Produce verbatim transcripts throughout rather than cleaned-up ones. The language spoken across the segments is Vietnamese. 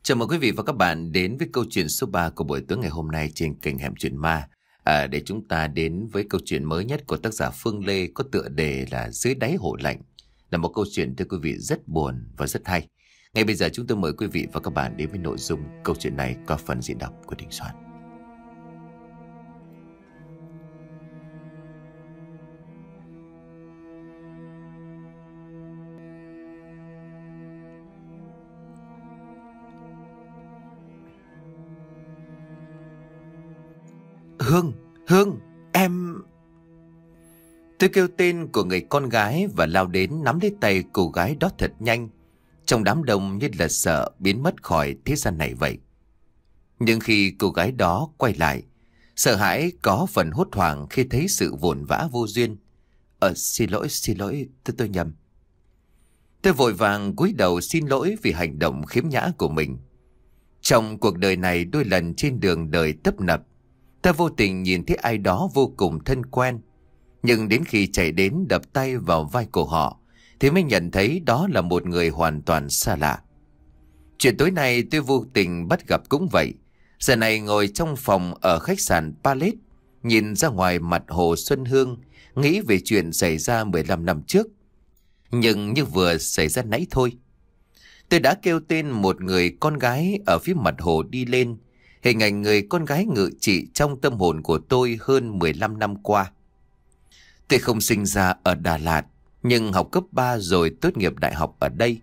Chào mừng quý vị và các bạn đến với câu chuyện số ba của buổi tối ngày hôm nay trên kênh Hẻm Chuyện Ma. À, để chúng ta đến với câu chuyện mới nhất của tác giả Phương Lê có tựa đề là Dưới đáy hồ lạnh. Là một câu chuyện thưa quý vị rất buồn và rất hay. Ngay bây giờ chúng tôi mời quý vị và các bạn đến với nội dung câu chuyện này qua phần diễn đọc của Đình Soạn. Hương, Hương, em... Tôi kêu tên của người con gái và lao đến nắm lấy tay cô gái đó thật nhanh. Trong đám đông như là sợ biến mất khỏi thế gian này vậy. Nhưng khi cô gái đó quay lại, sợ hãi có phần hốt hoảng khi thấy sự vồn vã vô duyên. Ờ, xin lỗi, xin lỗi, tôi tôi nhầm. Tôi vội vàng cúi đầu xin lỗi vì hành động khiếm nhã của mình. Trong cuộc đời này đôi lần trên đường đời tấp nập, ta vô tình nhìn thấy ai đó vô cùng thân quen. Nhưng đến khi chạy đến đập tay vào vai của họ, thì mới nhận thấy đó là một người hoàn toàn xa lạ. Chuyện tối nay tôi vô tình bắt gặp cũng vậy. Giờ này ngồi trong phòng ở khách sạn Palace, nhìn ra ngoài mặt hồ Xuân Hương, nghĩ về chuyện xảy ra mười lăm năm trước. Nhưng như vừa xảy ra nãy thôi. Tôi đã kêu tên một người con gái ở phía mặt hồ đi lên. Hình ảnh người con gái ngự trị trong tâm hồn của tôi hơn mười lăm năm qua. Tôi không sinh ra ở Đà Lạt, nhưng học cấp ba rồi tốt nghiệp đại học ở đây.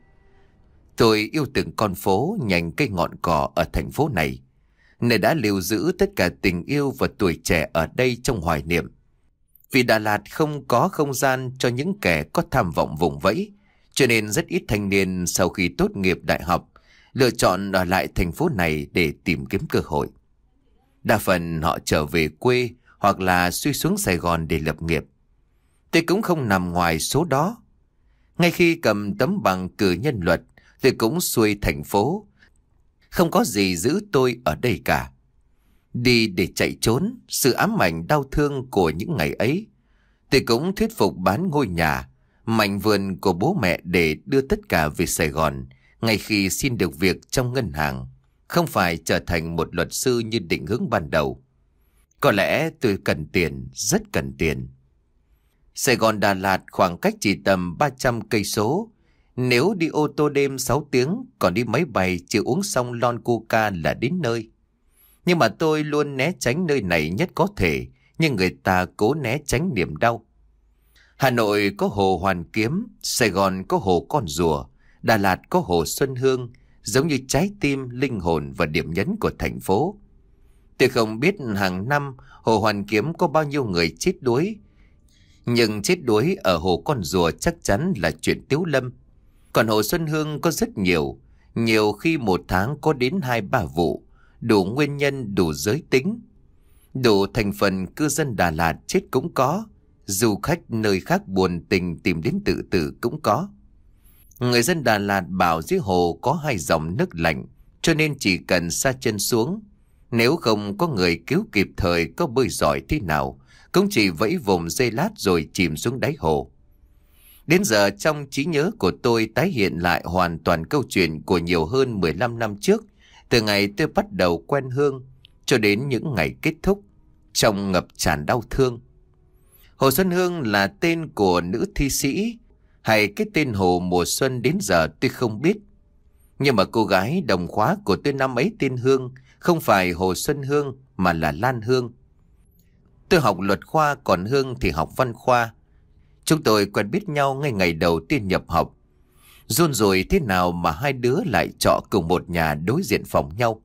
Tôi yêu từng con phố, nhành cây ngọn cỏ ở thành phố này, nơi đã lưu giữ tất cả tình yêu và tuổi trẻ ở đây trong hoài niệm. Vì Đà Lạt không có không gian cho những kẻ có tham vọng vùng vẫy, cho nên rất ít thanh niên sau khi tốt nghiệp đại học lựa chọn ở lại thành phố này để tìm kiếm cơ hội. Đa phần họ trở về quê hoặc là xuôi xuống Sài Gòn để lập nghiệp. Tôi cũng không nằm ngoài số đó. Ngay khi cầm tấm bằng cử nhân luật, tôi cũng xuôi thành phố. Không có gì giữ tôi ở đây cả. Đi để chạy trốn sự ám ảnh đau thương của những ngày ấy. Tôi cũng thuyết phục bán ngôi nhà, mảnh vườn của bố mẹ để đưa tất cả về Sài Gòn. Ngay khi xin được việc trong ngân hàng, không phải trở thành một luật sư như định hướng ban đầu. Có lẽ tôi cần tiền, rất cần tiền. Sài Gòn Đà Lạt khoảng cách chỉ tầm ba trăm cây số. Nếu đi ô tô đêm sáu tiếng, còn đi máy bay chỉ uống xong lon coca là đến nơi. Nhưng mà tôi luôn né tránh nơi này nhất có thể, nhưng người ta cố né tránh niềm đau. Hà Nội có hồ Hoàn Kiếm, Sài Gòn có hồ Con Rùa, Đà Lạt có hồ Xuân Hương, giống như trái tim, linh hồn và điểm nhấn của thành phố. Tôi không biết hàng năm hồ Hoàn Kiếm có bao nhiêu người chết đuối, nhưng chết đuối ở hồ Con Rùa chắc chắn là chuyện tiếu lâm. Còn hồ Xuân Hương có rất nhiều, nhiều khi một tháng có đến hai ba vụ, đủ nguyên nhân, đủ giới tính. Đủ thành phần cư dân Đà Lạt chết cũng có, du khách nơi khác buồn tình tìm đến tự tử cũng có. Người dân Đà Lạt bảo dưới hồ có hai dòng nước lạnh, cho nên chỉ cần sa chân xuống. Nếu không có người cứu kịp thời, có bơi giỏi thế nào, cũng chỉ vẫy vùng giây lát rồi chìm xuống đáy hồ. Đến giờ trong trí nhớ của tôi tái hiện lại hoàn toàn câu chuyện của nhiều hơn mười lăm năm trước, từ ngày tôi bắt đầu quen Hương, cho đến những ngày kết thúc, trong ngập tràn đau thương. Hồ Xuân Hương là tên của nữ thi sĩ, hay cái tên hồ mùa xuân đến giờ tôi không biết. Nhưng mà cô gái đồng khóa của tôi năm ấy tên Hương, không phải Hồ Xuân Hương mà là Lan Hương. Tôi học luật khoa, còn Hương thì học văn khoa. Chúng tôi quen biết nhau ngay ngày đầu tiên nhập học. Run rồi thế nào mà hai đứa lại trọ cùng một nhà đối diện phòng nhau.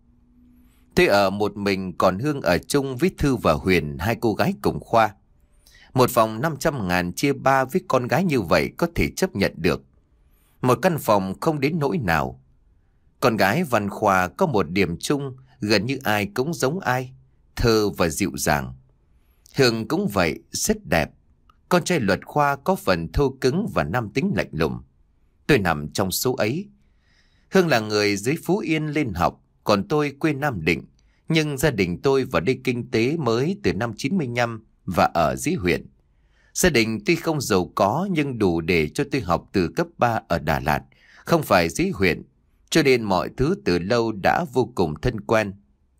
Tôi ở một mình, còn Hương ở chung với Thư và Huyền, hai cô gái cùng khoa. Một phòng năm trăm ngàn chia ba với con gái như vậy có thể chấp nhận được. Một căn phòng không đến nỗi nào. Con gái văn khoa có một điểm chung, gần như ai cũng giống ai, thơ và dịu dàng. Hương cũng vậy, rất đẹp. Con trai luật khoa có phần thô cứng và nam tính lạnh lùng. Tôi nằm trong số ấy. Hương là người dưới Phú Yên lên học, còn tôi quê Nam Định. Nhưng gia đình tôi vào đây kinh tế mới từ năm chín mươi lăm và ở dưới huyện. Gia đình tuy không giàu có nhưng đủ để cho tôi học từ cấp ba ở Đà Lạt, không phải dưới huyện. cho nên mọi thứ từ lâu đã vô cùng thân quen.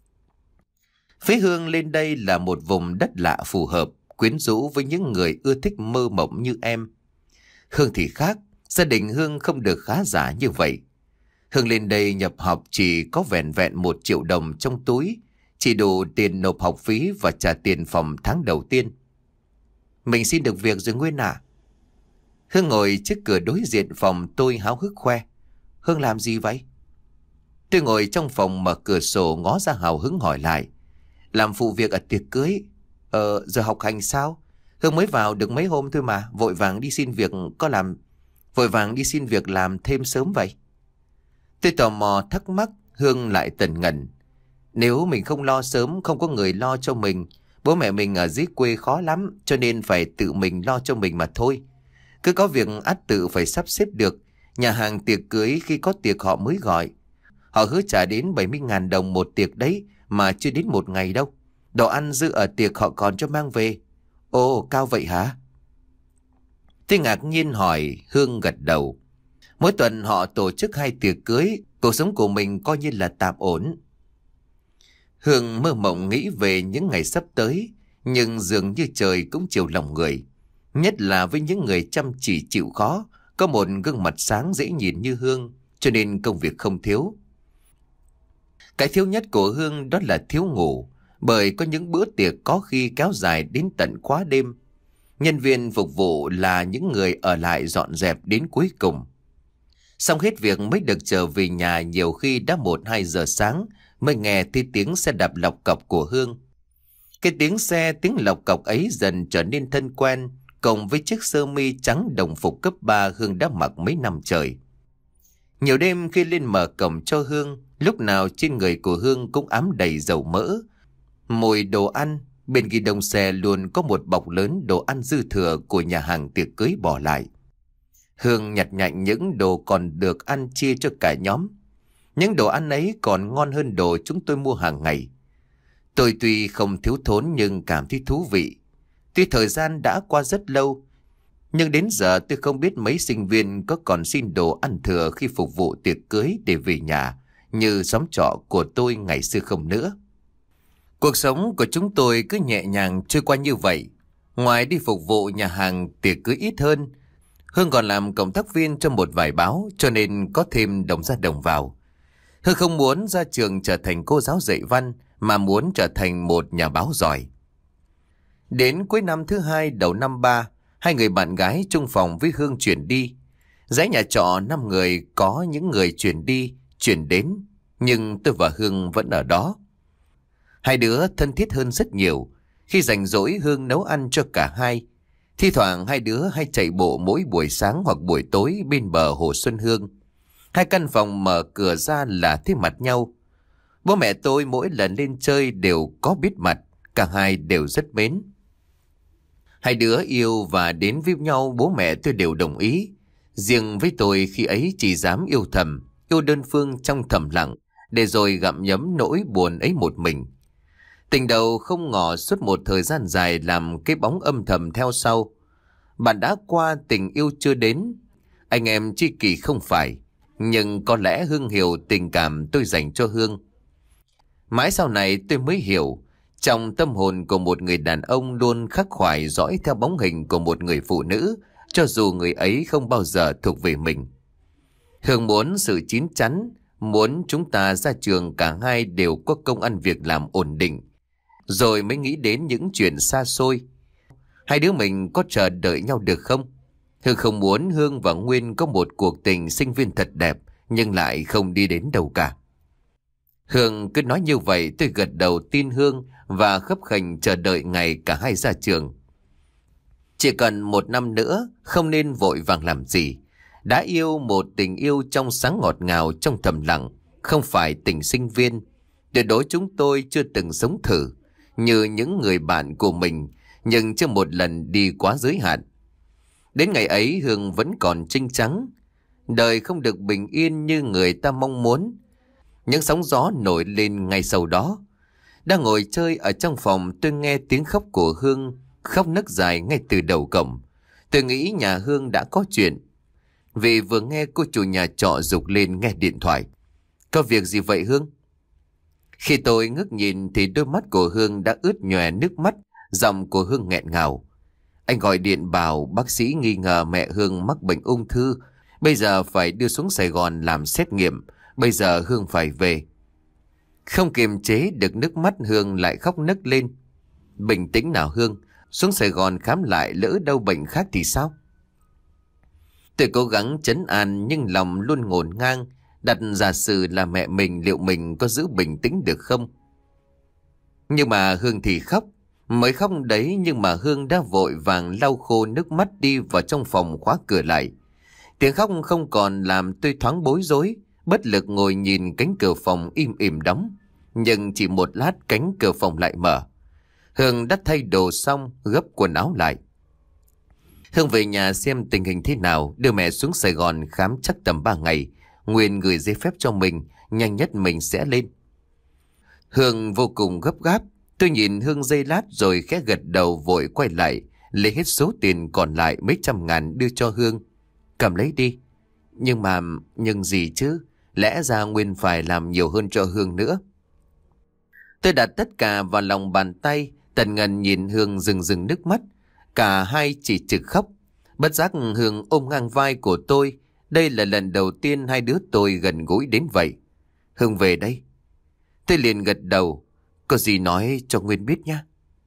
Phía Hương lên đây là một vùng đất lạ phù hợp, quyến rũ với những người ưa thích mơ mộng như em. Hương thì khác, gia đình Hương không được khá giả như vậy. Hương lên đây nhập học chỉ có vẻn vẹn một triệu đồng trong túi, chỉ đủ tiền nộp học phí và trả tiền phòng tháng đầu tiên. Mình xin được việc rồi Nguyên à? Hương ngồi trước cửa đối diện phòng tôi háo hức khoe. Hương làm gì vậy? Tôi ngồi trong phòng mở cửa sổ ngó ra hào hứng hỏi lại. Làm phụ việc ở tiệc cưới. Ờ, giờ học hành sao? Hương mới vào được mấy hôm thôi mà, vội vàng đi xin việc có làm... Vội vàng đi xin việc làm thêm sớm vậy. Tôi tò mò thắc mắc, Hương lại tần ngần. Nếu mình không lo sớm, không có người lo cho mình. Bố mẹ mình ở dưới quê khó lắm, cho nên phải tự mình lo cho mình mà thôi. Cứ có việc ắt tự phải sắp xếp được. Nhà hàng tiệc cưới khi có tiệc họ mới gọi. Họ hứa trả đến bảy mươi ngàn đồng một tiệc đấy, mà chưa đến một ngày đâu. Đồ ăn dư ở tiệc họ còn cho mang về. Ồ, cao vậy hả? Tôi ngạc nhiên hỏi, Hương gật đầu. Mỗi tuần họ tổ chức hai tiệc cưới, cuộc sống của mình coi như là tạm ổn. Hương mơ mộng nghĩ về những ngày sắp tới, nhưng dường như trời cũng chiều lòng người. Nhất là với những người chăm chỉ chịu khó, có một gương mặt sáng dễ nhìn như Hương, cho nên công việc không thiếu. Cái thiếu nhất của Hương đó là thiếu ngủ, bởi có những bữa tiệc có khi kéo dài đến tận quá đêm. Nhân viên phục vụ là những người ở lại dọn dẹp đến cuối cùng. Xong hết việc mới được trở về nhà, nhiều khi đã một hai giờ sáng mới nghe thấy tiếng xe đạp lọc cọc của Hương. Cái tiếng xe, tiếng lọc cọc ấy dần trở nên thân quen, cộng với chiếc sơ mi trắng đồng phục cấp ba Hương đã mặc mấy năm trời. Nhiều đêm khi lên mở cổng cho Hương, lúc nào trên người của Hương cũng ám đầy dầu mỡ, mùi đồ ăn. Bên ghi đông xe luôn có một bọc lớn đồ ăn dư thừa của nhà hàng tiệc cưới bỏ lại. Hương nhặt nhạnh những đồ còn được ăn chia cho cả nhóm. Những đồ ăn ấy còn ngon hơn đồ chúng tôi mua hàng ngày. Tôi tuy không thiếu thốn nhưng cảm thấy thú vị. Tuy thời gian đã qua rất lâu, nhưng đến giờ tôi không biết mấy sinh viên có còn xin đồ ăn thừa khi phục vụ tiệc cưới để về nhà như xóm trọ của tôi ngày xưa không nữa. Cuộc sống của chúng tôi cứ nhẹ nhàng trôi qua như vậy. Ngoài đi phục vụ nhà hàng tiệc cưới ít hơn, Hương còn làm cộng tác viên cho một vài báo, cho nên có thêm đồng ra đồng vào. Hương không muốn ra trường trở thành cô giáo dạy văn, mà muốn trở thành một nhà báo giỏi. Đến cuối năm thứ hai đầu năm ba, hai người bạn gái chung phòng với Hương chuyển đi. Dãy nhà trọ năm người có những người chuyển đi, chuyển đến, nhưng tôi và Hương vẫn ở đó. Hai đứa thân thiết hơn rất nhiều. Khi rảnh rỗi Hương nấu ăn cho cả hai. Thi thoảng hai đứa hay chạy bộ mỗi buổi sáng hoặc buổi tối bên bờ hồ Xuân Hương. Hai căn phòng mở cửa ra là thấy mặt nhau. Bố mẹ tôi mỗi lần lên chơi đều có biết mặt, cả hai đều rất mến. Hai đứa yêu và đến với nhau bố mẹ tôi đều đồng ý. Riêng với tôi khi ấy chỉ dám yêu thầm, yêu đơn phương trong thầm lặng, để rồi gặm nhấm nỗi buồn ấy một mình. Tình đầu không ngỏ suốt một thời gian dài làm cái bóng âm thầm theo sau. Bạn đã qua, tình yêu chưa đến. Anh em tri kỷ không phải, nhưng có lẽ Hương hiểu tình cảm tôi dành cho Hương. Mãi sau này tôi mới hiểu, trong tâm hồn của một người đàn ông luôn khắc khoải dõi theo bóng hình của một người phụ nữ, cho dù người ấy không bao giờ thuộc về mình. Hương muốn sự chín chắn, muốn chúng ta ra trường cả hai đều có công ăn việc làm ổn định, rồi mới nghĩ đến những chuyện xa xôi. Hai đứa mình có chờ đợi nhau được không? Hương không muốn Hương và Nguyên có một cuộc tình sinh viên thật đẹp, nhưng lại không đi đến đâu cả. Hương cứ nói như vậy, tôi gật đầu tin Hương và khấp khành chờ đợi ngày cả hai ra trường. Chỉ cần một năm nữa, không nên vội vàng làm gì. Đã yêu một tình yêu trong sáng ngọt ngào trong thầm lặng, không phải tình sinh viên. Tuyệt đối chúng tôi chưa từng sống thử như những người bạn của mình, nhưng chưa một lần đi quá giới hạn. Đến ngày ấy Hương vẫn còn trinh trắng. Đời không được bình yên như người ta mong muốn. Những sóng gió nổi lên ngay sau đó. Đang ngồi chơi ở trong phòng, tôi nghe tiếng khóc của Hương, khóc nấc dài ngay từ đầu cổng. Tôi nghĩ nhà Hương đã có chuyện, vì vừa nghe cô chủ nhà trọ giục lên nghe điện thoại. Có việc gì vậy Hương? Khi tôi ngước nhìn thì đôi mắt của Hương đã ướt nhòe nước mắt, giọng của Hương nghẹn ngào. Anh gọi điện bảo bác sĩ nghi ngờ mẹ Hương mắc bệnh ung thư, bây giờ phải đưa xuống Sài Gòn làm xét nghiệm, bây giờ Hương phải về. Không kiềm chế được nước mắt, Hương lại khóc nấc lên. Bình tĩnh nào Hương, xuống Sài Gòn khám lại, lỡ đâu bệnh khác thì sao? Tôi cố gắng trấn an nhưng lòng luôn ngổn ngang, đặt giả sử là mẹ mình, liệu mình có giữ bình tĩnh được không? Nhưng mà Hương thì khóc, mới khóc đấy nhưng mà Hương đã vội vàng lau khô nước mắt đi vào trong phòng khóa cửa lại. Tiếng khóc không còn làm tôi thoáng bối rối, bất lực ngồi nhìn cánh cửa phòng im ỉm đóng. Nhưng chỉ một lát cánh cửa phòng lại mở. Hương đã thay đồ xong, gấp quần áo lại. Hương về nhà xem tình hình thế nào, đưa mẹ xuống Sài Gòn khám chắc tầm ba ngày. Nguyên gửi giấy phép cho mình, nhanh nhất mình sẽ lên. Hương vô cùng gấp gáp. Tôi nhìn Hương giây lát rồi khẽ gật đầu vội quay lại, lấy hết số tiền còn lại mấy trăm ngàn đưa cho Hương. Cầm lấy đi. Nhưng mà, nhưng gì chứ? Lẽ ra Nguyên phải làm nhiều hơn cho Hương nữa. Tôi đặt tất cả vào lòng bàn tay, tần ngần nhìn Hương rừng rừng nước mắt. Cả hai chỉ trực khóc. Bất giác Hương ôm ngang vai của tôi. Đây là lần đầu tiên hai đứa tôi gần gũi đến vậy. Hương về đây. Tôi liền gật đầu. Có gì nói cho Nguyên biết nhé.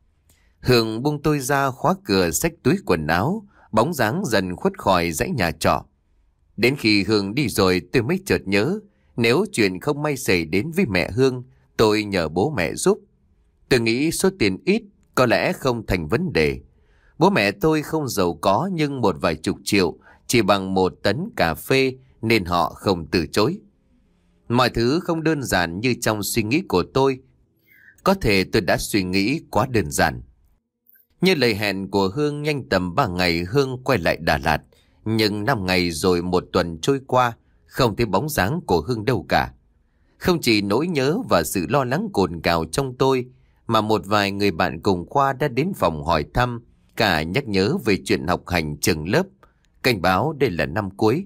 Hương buông tôi ra, khóa cửa, xách túi quần áo, bóng dáng dần khuất khỏi dãy nhà trọ. Đến khi Hương đi rồi tôi mới chợt nhớ, nếu chuyện không may xảy đến với mẹ Hương, tôi nhờ bố mẹ giúp. Tôi nghĩ số tiền ít có lẽ không thành vấn đề. Bố mẹ tôi không giàu có nhưng một vài chục triệu chỉ bằng một tấn cà phê nên họ không từ chối. Mọi thứ không đơn giản như trong suy nghĩ của tôi. Có thể tôi đã suy nghĩ quá đơn giản. Như lời hẹn của Hương, nhanh tầm ba ngày Hương quay lại Đà Lạt. Nhưng năm ngày rồi một tuần trôi qua, không thấy bóng dáng của Hương đâu cả. Không chỉ nỗi nhớ và sự lo lắng cồn cào trong tôi, mà một vài người bạn cùng khoa đã đến phòng hỏi thăm, cả nhắc nhớ về chuyện học hành trường lớp, cảnh báo đây là năm cuối.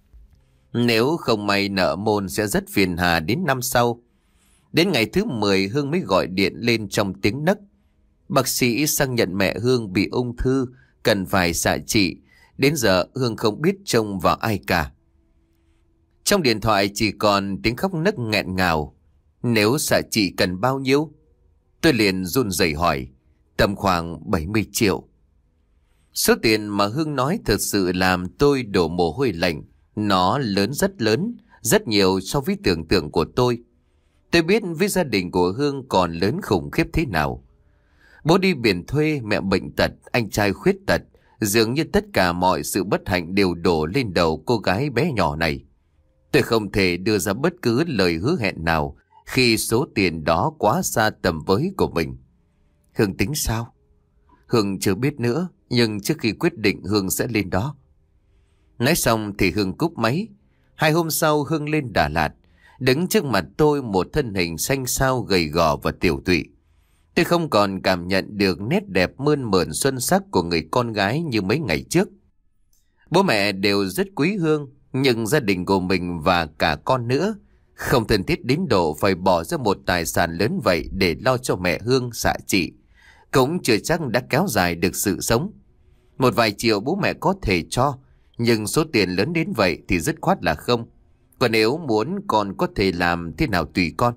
Nếu không may nợ môn sẽ rất phiền hà đến năm sau. Đến ngày thứ mười Hương mới gọi điện lên trong tiếng nấc. Bác sĩ xác nhận mẹ Hương bị ung thư, cần phải xạ trị. Đến giờ Hương không biết trông vào ai cả. Trong điện thoại chỉ còn tiếng khóc nấc nghẹn ngào. Nếu xạ trị cần bao nhiêu? Tôi liền run rẩy hỏi. Tầm khoảng bảy mươi triệu. Số tiền mà Hương nói thật sự làm tôi đổ mồ hôi lạnh. Nó lớn, rất lớn, rất nhiều so với tưởng tượng của tôi. Tôi biết với gia đình của Hương còn lớn khủng khiếp thế nào. Bố đi biển thuê, mẹ bệnh tật, anh trai khuyết tật. Dường như tất cả mọi sự bất hạnh đều đổ lên đầu cô gái bé nhỏ này. Tôi không thể đưa ra bất cứ lời hứa hẹn nào khi số tiền đó quá xa tầm với của mình. Hương tính sao? Hương chưa biết nữa, nhưng trước khi quyết định Hương sẽ lên đó. Nói xong thì Hương cúp máy. Hai hôm sau Hương lên Đà Lạt. Đứng trước mặt tôi một thân hình xanh xao, gầy gò và tiểu tụy. Tôi không còn cảm nhận được nét đẹp mơn mởn xuân sắc của người con gái như mấy ngày trước. Bố mẹ đều rất quý Hương, nhưng gia đình của mình và cả con nữa không thân thiết đến độ phải bỏ ra một tài sản lớn vậy để lo cho mẹ Hương xạ trị. Cũng chưa chắc đã kéo dài được sự sống. Một vài triệu bố mẹ có thể cho, nhưng số tiền lớn đến vậy thì dứt khoát là không. Còn nếu muốn con có thể làm thế nào tùy con.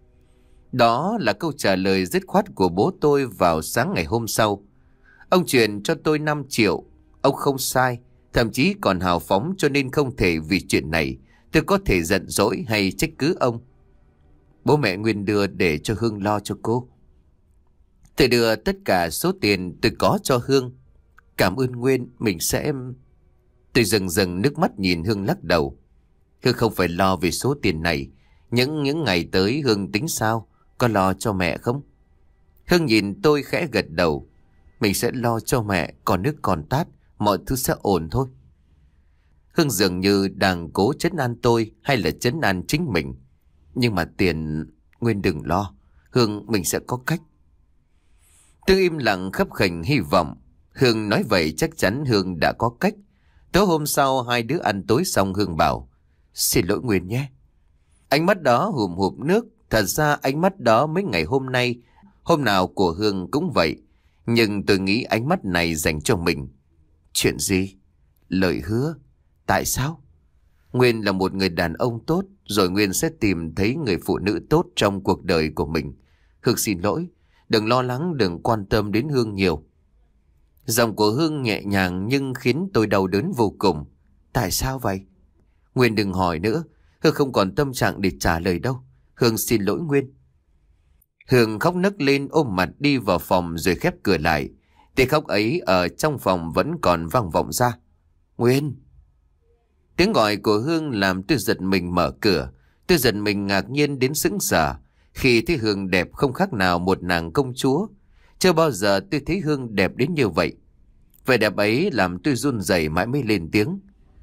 Đó là câu trả lời dứt khoát của bố tôi vào sáng ngày hôm sau. Ông chuyển cho tôi năm triệu. Ông không sai, thậm chí còn hào phóng, cho nên không thể vì chuyện này tôi có thể giận dỗi hay trách cứ ông. Bố mẹ Nguyên đưa để cho Hương lo cho cô. Tôi đưa tất cả số tiền tôi có cho Hương. Cảm ơn Nguyên, mình sẽ... Tôi dần dần nước mắt nhìn Hương lắc đầu. Hương không phải lo về số tiền này. Những những ngày tới Hương tính sao? Có lo cho mẹ không? Hương nhìn tôi khẽ gật đầu. Mình sẽ lo cho mẹ, còn nước còn tát, mọi thứ sẽ ổn thôi. Hương dường như đang cố trấn an tôi hay là trấn an chính mình. Nhưng mà tiền... Nguyên đừng lo. Hương, mình sẽ có cách. Tôi im lặng khấp khểnh hy vọng. Hương nói vậy chắc chắn Hương đã có cách. Tối hôm sau hai đứa ăn tối xong Hương bảo: Xin lỗi Nguyên nhé. Ánh mắt đó hùm hụp nước. Thật ra ánh mắt đó mấy ngày hôm nay, hôm nào của Hương cũng vậy. Nhưng tôi nghĩ ánh mắt này dành cho mình. Chuyện gì? Lời hứa. Tại sao? Nguyên là một người đàn ông tốt, rồi Nguyên sẽ tìm thấy người phụ nữ tốt trong cuộc đời của mình. Hương xin lỗi, đừng lo lắng, đừng quan tâm đến Hương nhiều. Giọng của Hương nhẹ nhàng nhưng khiến tôi đau đớn vô cùng. Tại sao vậy? Nguyên đừng hỏi nữa, Hương không còn tâm trạng để trả lời đâu. Hương xin lỗi Nguyên. Hương khóc nấc lên, ôm mặt đi vào phòng rồi khép cửa lại. Tiếng khóc ấy ở trong phòng vẫn còn vang vọng ra. Nguyên! Tiếng gọi của Hương làm tôi giật mình mở cửa. Tôi giật mình ngạc nhiên đến sững sờ khi thấy Hương đẹp không khác nào một nàng công chúa. Chưa bao giờ tôi thấy Hương đẹp đến như vậy. Vẻ đẹp ấy làm tôi run rẩy mãi mới lên tiếng.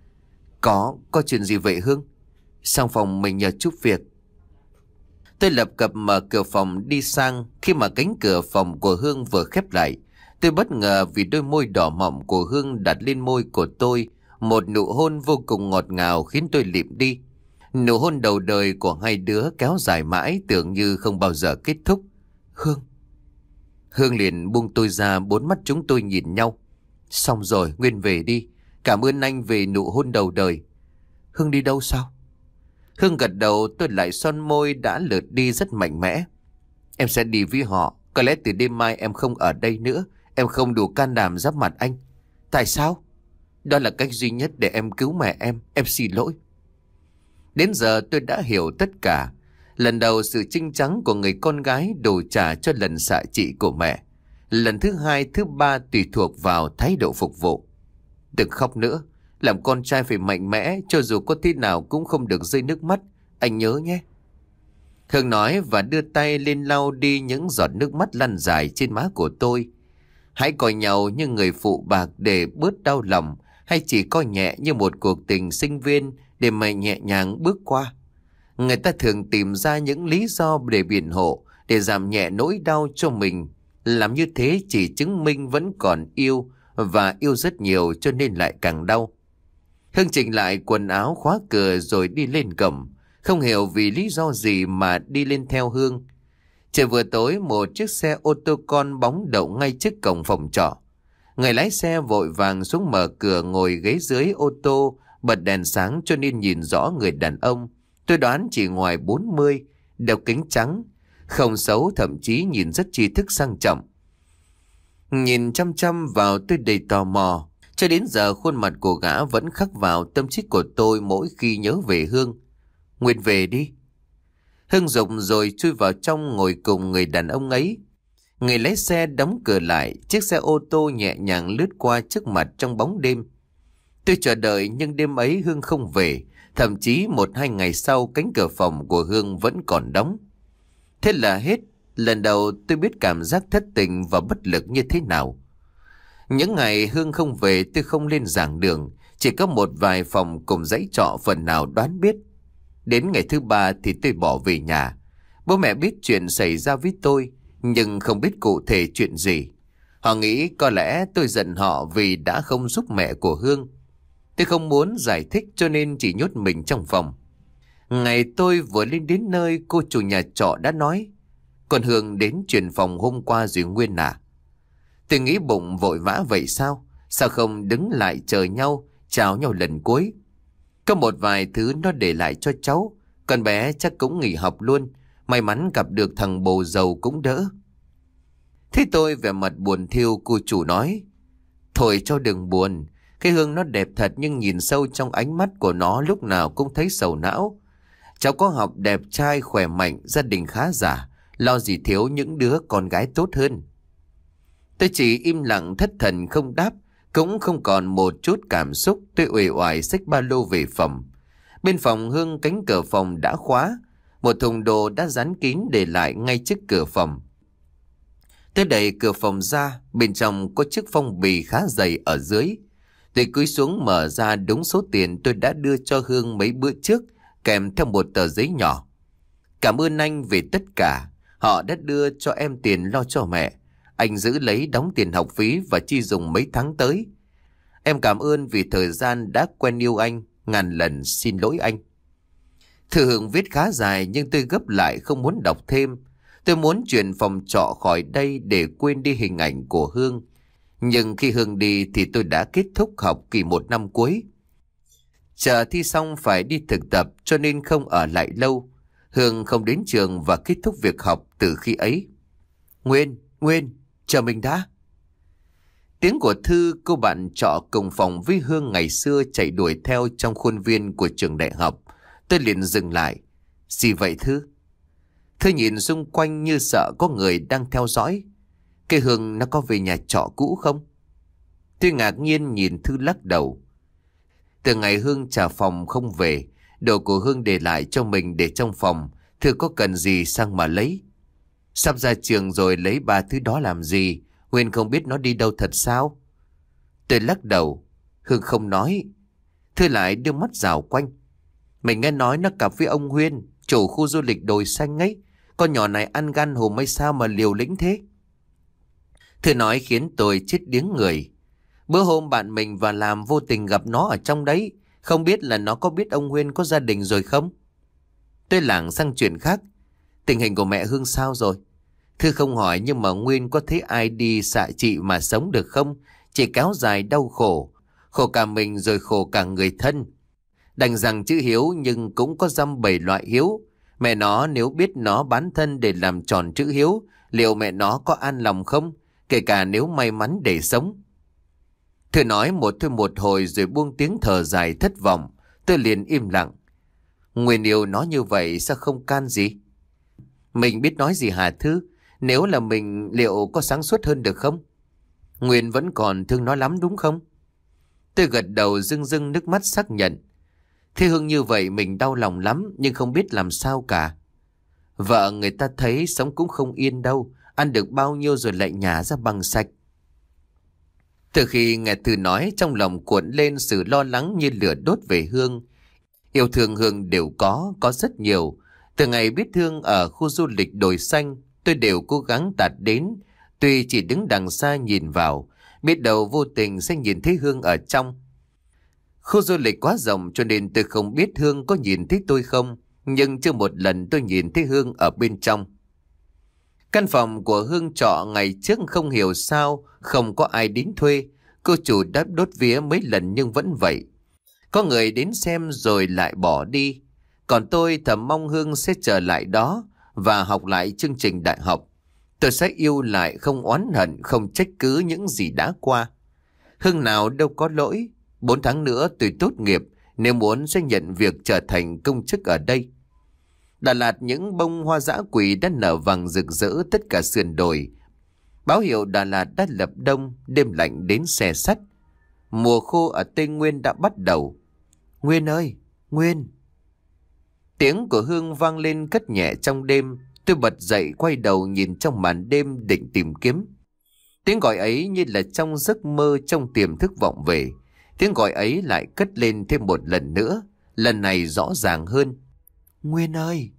Có, có chuyện gì vậy Hương? Sang phòng mình nhờ chút việc. Tôi lập cập mở cửa phòng đi sang. Khi mà cánh cửa phòng của Hương vừa khép lại, tôi bất ngờ vì đôi môi đỏ mọng của Hương đặt lên môi của tôi. Một nụ hôn vô cùng ngọt ngào khiến tôi lịm đi. Nụ hôn đầu đời của hai đứa kéo dài mãi, tưởng như không bao giờ kết thúc. Hương! Hương liền buông tôi ra, bốn mắt chúng tôi nhìn nhau. Xong rồi, Nguyên về đi. Cảm ơn anh về nụ hôn đầu đời. Hương đi đâu sao? Hương gật đầu, tôi lại son môi đã lượt đi rất mạnh mẽ. Em sẽ đi với họ. Có lẽ từ đêm mai em không ở đây nữa. Em không đủ can đảm giáp mặt anh. Tại sao? Đó là cách duy nhất để em cứu mẹ em. Em xin lỗi. Đến giờ tôi đã hiểu tất cả. Lần đầu sự chinh trắng của người con gái đổ trả cho lần xạ trị của mẹ. Lần thứ hai, thứ ba tùy thuộc vào thái độ phục vụ. Đừng khóc nữa. Làm con trai phải mạnh mẽ, cho dù có thế nào cũng không được rơi nước mắt. Anh nhớ nhé. Hương nói và đưa tay lên lau đi những giọt nước mắt lăn dài trên má của tôi. Hãy coi nhau như người phụ bạc để bớt đau lòng, hay chỉ coi nhẹ như một cuộc tình sinh viên để mày nhẹ nhàng bước qua. Người ta thường tìm ra những lý do để biện hộ, để giảm nhẹ nỗi đau cho mình. Làm như thế chỉ chứng minh vẫn còn yêu, và yêu rất nhiều cho nên lại càng đau. Hương chỉnh lại quần áo, khóa cửa rồi đi lên cổng. Không hiểu vì lý do gì mà đi lên theo Hương. Trời vừa tối, một chiếc xe ô tô con bóng đậu ngay trước cổng phòng trọ. Người lái xe vội vàng xuống mở cửa, ngồi ghế dưới ô tô, bật đèn sáng cho nên nhìn rõ người đàn ông. Tôi đoán chỉ ngoài bốn mươi, đeo kính trắng, không xấu, thậm chí nhìn rất tri thức sang trọng. Nhìn chăm chăm vào tôi đầy tò mò. Cho đến giờ khuôn mặt của gã vẫn khắc vào tâm trí của tôi mỗi khi nhớ về Hương. Nguyên về đi. Hương rụng rồi chui vào trong ngồi cùng người đàn ông ấy. Người lái xe đóng cửa lại, chiếc xe ô tô nhẹ nhàng lướt qua trước mặt trong bóng đêm. Tôi chờ đợi nhưng đêm ấy Hương không về. Thậm chí một hai ngày sau cánh cửa phòng của Hương vẫn còn đóng. Thế là hết. Lần đầu tôi biết cảm giác thất tình và bất lực như thế nào. Những ngày Hương không về tôi không lên giảng đường. Chỉ có một vài phòng cùng dãy trọ phần nào đoán biết. Đến ngày thứ ba thì tôi bỏ về nhà. Bố mẹ biết chuyện xảy ra với tôi, nhưng không biết cụ thể chuyện gì. Họ nghĩ có lẽ tôi giận họ vì đã không giúp mẹ của Hương. Tôi không muốn giải thích cho nên chỉ nhốt mình trong phòng. Ngày tôi vừa lên đến nơi, cô chủ nhà trọ đã nói: Con Hương đến chuyển phòng hôm qua rồi Nguyên à? Tôi nghĩ bụng vội vã vậy sao? Sao không đứng lại chờ nhau, chào nhau lần cuối? Có một vài thứ nó để lại cho cháu. Con bé chắc cũng nghỉ học luôn. May mắn gặp được thằng bồ giàu cũng đỡ. Thế tôi vẻ mặt buồn thiêu, cô chủ nói: Thôi cho đừng buồn. Cái Hương nó đẹp thật, nhưng nhìn sâu trong ánh mắt của nó lúc nào cũng thấy sầu não. Cháu có học đẹp trai, khỏe mạnh, gia đình khá giả, lo gì thiếu những đứa con gái tốt hơn. Tôi chỉ im lặng thất thần không đáp, cũng không còn một chút cảm xúc. Tôi uể oải xách ba lô về phòng. Bên phòng Hương, cánh cửa phòng đã khóa, một thùng đồ đã dán kín để lại ngay trước cửa phòng. Tôi đẩy cửa phòng ra, bên trong có chiếc phong bì khá dày ở dưới. Tôi cúi xuống mở ra đúng số tiền tôi đã đưa cho Hương mấy bữa trước, kèm theo một tờ giấy nhỏ. Cảm ơn anh vì tất cả. Họ đã đưa cho em tiền lo cho mẹ. Anh giữ lấy đóng tiền học phí và chi dùng mấy tháng tới. Em cảm ơn vì thời gian đã quen yêu anh. Ngàn lần xin lỗi anh. Thư Hương viết khá dài nhưng tôi gấp lại không muốn đọc thêm. Tôi muốn chuyển phòng trọ khỏi đây để quên đi hình ảnh của Hương. Nhưng khi Hương đi thì tôi đã kết thúc học kỳ một năm cuối. Chờ thi xong phải đi thực tập cho nên không ở lại lâu. Hương không đến trường và kết thúc việc học từ khi ấy. Nguyên, Nguyên, chờ mình đã. Tiếng của Thư, cô bạn trọ cùng phòng với Hương ngày xưa, chạy đuổi theo trong khuôn viên của trường đại học. Tôi liền dừng lại. Gì vậy Thư? Thư nhìn xung quanh như sợ có người đang theo dõi. Cái Hương nó có về nhà trọ cũ không? Tôi ngạc nhiên nhìn Thư lắc đầu. Từ ngày Hương trả phòng không về, đồ của Hương để lại cho mình để trong phòng. Thư có cần gì sang mà lấy? Sắp ra trường rồi lấy ba thứ đó làm gì? Nguyên không biết nó đi đâu thật sao? Tôi lắc đầu. Hương không nói. Thư lại đưa mắt rào quanh. Mình nghe nói nó cặp với ông Huyên, chủ khu du lịch đồi xanh ấy. Con nhỏ này ăn gan hùm hay sao mà liều lĩnh thế? Thư nói khiến tôi chết điếng người. Bữa hôm bạn mình vào làm vô tình gặp nó ở trong đấy. Không biết là nó có biết ông Huyên có gia đình rồi không? Tôi lảng sang chuyện khác. Tình hình của mẹ Hương sao rồi? Thư không hỏi nhưng mà Nguyên có thấy ai đi xạ trị mà sống được không? Chỉ kéo dài đau khổ. Khổ cả mình rồi khổ cả người thân. Đành rằng chữ hiếu nhưng cũng có dăm bảy loại hiếu. Mẹ nó nếu biết nó bán thân để làm tròn chữ hiếu, liệu mẹ nó có an lòng không? Kể cả nếu may mắn để sống. Thư nói một thôi một hồi rồi buông tiếng thở dài thất vọng. Tôi liền im lặng. Nguyên yêu nó như vậy sao không can gì? Mình biết nói gì hả Thư? Nếu là mình liệu có sáng suốt hơn được không? Nguyên vẫn còn thương nó lắm đúng không? Tôi gật đầu rưng rưng nước mắt xác nhận. Thế Hương như vậy mình đau lòng lắm nhưng không biết làm sao cả. Vợ người ta thấy sống cũng không yên đâu. Ăn được bao nhiêu rồi lại nhả ra bằng sạch. Từ khi nghe Thư nói trong lòng cuộn lên sự lo lắng như lửa đốt về Hương. Yêu thương Hương đều có, có rất nhiều. Từ ngày biết Hương ở khu du lịch đồi xanh, tôi đều cố gắng tạt đến. Tuy chỉ đứng đằng xa nhìn vào, biết đâu vô tình sẽ nhìn thấy Hương ở trong. Khu du lịch quá rộng cho nên tôi không biết Hương có nhìn thấy tôi không. Nhưng chưa một lần tôi nhìn thấy Hương ở bên trong. Căn phòng của Hương trọ ngày trước không hiểu sao không có ai đến thuê. Cô chủ đã đốt vía mấy lần nhưng vẫn vậy. Có người đến xem rồi lại bỏ đi. Còn tôi thầm mong Hương sẽ trở lại đó và học lại chương trình đại học. Tôi sẽ yêu lại, không oán hận, không trách cứ những gì đã qua. Hương nào đâu có lỗi. Bốn tháng nữa tôi tốt nghiệp, nếu muốn sẽ nhận việc trở thành công chức ở đây. Đà Lạt những bông hoa dã quỳ đã nở vàng rực rỡ tất cả sườn đồi. Báo hiệu Đà Lạt đã lập đông, đêm lạnh đến xe sắt. Mùa khô ở Tây Nguyên đã bắt đầu. Nguyên ơi, Nguyên! Tiếng của Hương vang lên cất nhẹ trong đêm. Tôi bật dậy quay đầu nhìn trong màn đêm định tìm kiếm. Tiếng gọi ấy như là trong giấc mơ trong tiềm thức vọng về. Tiếng gọi ấy lại cất lên thêm một lần nữa, lần này rõ ràng hơn. Nguyên ơi!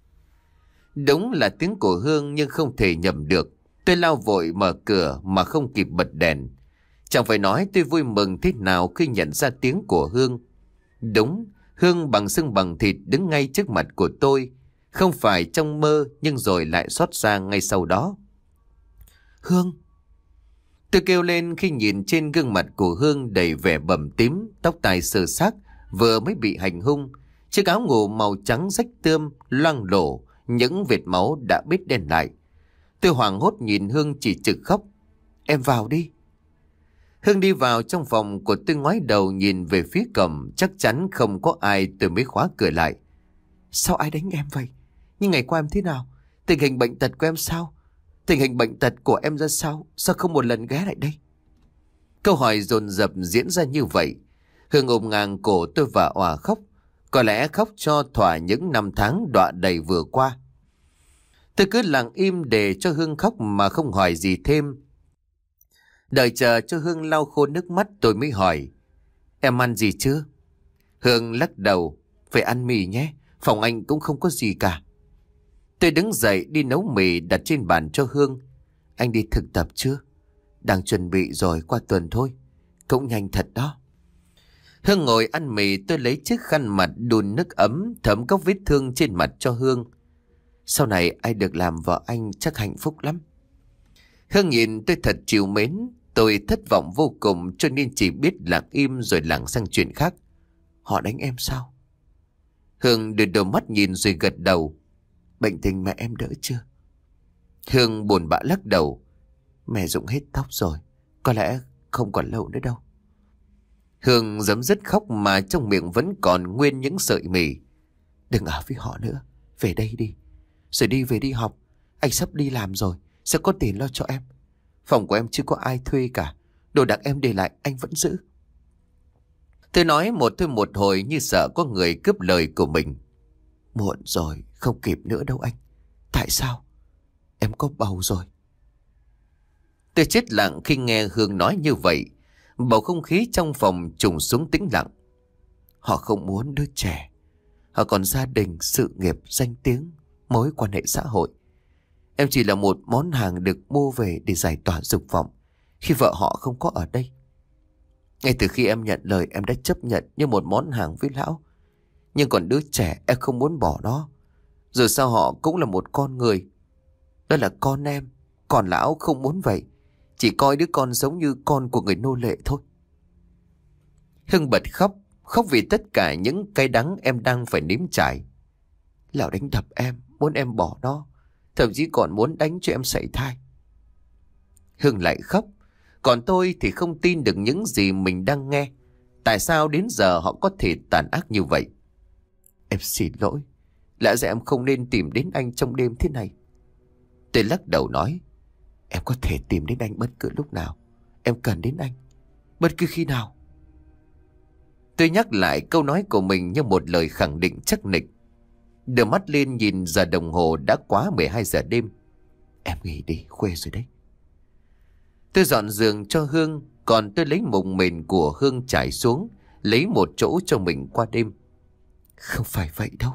Đúng là tiếng của Hương nhưng không thể nhầm được. Tôi lao vội mở cửa mà không kịp bật đèn. Chẳng phải nói tôi vui mừng thế nào khi nhận ra tiếng của Hương. Đúng, Hương bằng xương bằng thịt đứng ngay trước mặt của tôi. Không phải trong mơ nhưng rồi lại xót xa ngay sau đó. Hương! Tôi kêu lên khi nhìn trên gương mặt của Hương đầy vẻ bầm tím, tóc tai sơ xác, vừa mới bị hành hung. Chiếc áo ngủ màu trắng rách tươm, loang lổ, những vệt máu đã bết đen lại. Tôi hoảng hốt nhìn Hương chỉ trực khóc. Em vào đi. Hương đi vào trong phòng của tôi, ngoái đầu nhìn về phía cổng, chắc chắn không có ai, tôi mới khóa cửa lại. Sao ai đánh em vậy? Nhưng ngày qua em thế nào? Tình hình bệnh tật của em sao? Tình hình bệnh tật của em ra sao? Sao không một lần ghé lại đây? Câu hỏi dồn dập diễn ra như vậy. Hương ôm ngang cổ tôi và òa khóc. Có lẽ khóc cho thỏa những năm tháng đọa đầy vừa qua. Tôi cứ lặng im để cho Hương khóc mà không hỏi gì thêm. Đợi chờ cho Hương lau khô nước mắt tôi mới hỏi. Em ăn gì chưa? Hương lắc đầu. Phải ăn mì nhé, phòng anh cũng không có gì cả. Tôi đứng dậy đi nấu mì đặt trên bàn cho Hương. Anh đi thực tập chưa? Đang chuẩn bị rồi, qua tuần thôi. Cũng nhanh thật đó. Hương ngồi ăn mì, tôi lấy chiếc khăn mặt đun nước ấm thấm các vết thương trên mặt cho Hương. Sau này ai được làm vợ anh chắc hạnh phúc lắm. Hương nhìn tôi thật trìu mến. Tôi thất vọng vô cùng cho nên chỉ biết lặng im rồi lảng sang chuyện khác. Họ đánh em sao? Hương đưa đôi mắt nhìn rồi gật đầu. Bệnh tình mẹ em đỡ chưa? Hương buồn bã lắc đầu. Mẹ rụng hết tóc rồi, có lẽ không còn lâu nữa đâu. Hương giấm dứt khóc mà trong miệng vẫn còn nguyên những sợi mì. Đừng ở với họ nữa, về đây đi. Rồi đi về đi học. Anh sắp đi làm rồi, sẽ có tiền lo cho em. Phòng của em chưa có ai thuê cả. Đồ đạc em để lại anh vẫn giữ. Tôi nói một thôi một hồi như sợ có người cướp lời của mình. Muộn rồi, không kịp nữa đâu anh. Tại sao? Em có bầu rồi. Tôi chết lặng khi nghe Hương nói như vậy. Bầu không khí trong phòng trùng xuống tĩnh lặng. Họ không muốn đứa trẻ. Họ còn gia đình, sự nghiệp, danh tiếng, mối quan hệ xã hội. Em chỉ là một món hàng được mua về để giải tỏa dục vọng khi vợ họ không có ở đây. Ngay từ khi em nhận lời, em đã chấp nhận như một món hàng với lão. Nhưng còn đứa trẻ em không muốn bỏ nó. Dù sao họ cũng là một con người. Đó là con em. Còn lão không muốn vậy. Chỉ coi đứa con giống như con của người nô lệ thôi. Hưng bật khóc. Khóc vì tất cả những cái đắng em đang phải nếm trải. Lão đánh đập em, muốn em bỏ nó. Thậm chí còn muốn đánh cho em sảy thai. Hưng lại khóc. Còn tôi thì không tin được những gì mình đang nghe. Tại sao đến giờ họ có thể tàn ác như vậy? Em xin lỗi. Lẽ ra em không nên tìm đến anh trong đêm thế này. Tôi lắc đầu nói. Em có thể tìm đến anh bất cứ lúc nào. Em cần đến anh bất cứ khi nào. Tôi nhắc lại câu nói của mình như một lời khẳng định chắc nịch. Đưa mắt lên nhìn giờ đồng hồ đã quá mười hai giờ đêm. Em nghỉ đi, khuya rồi đấy. Tôi dọn giường cho Hương. Còn tôi lấy mùng mền của Hương trải xuống, lấy một chỗ cho mình qua đêm. Không phải vậy đâu.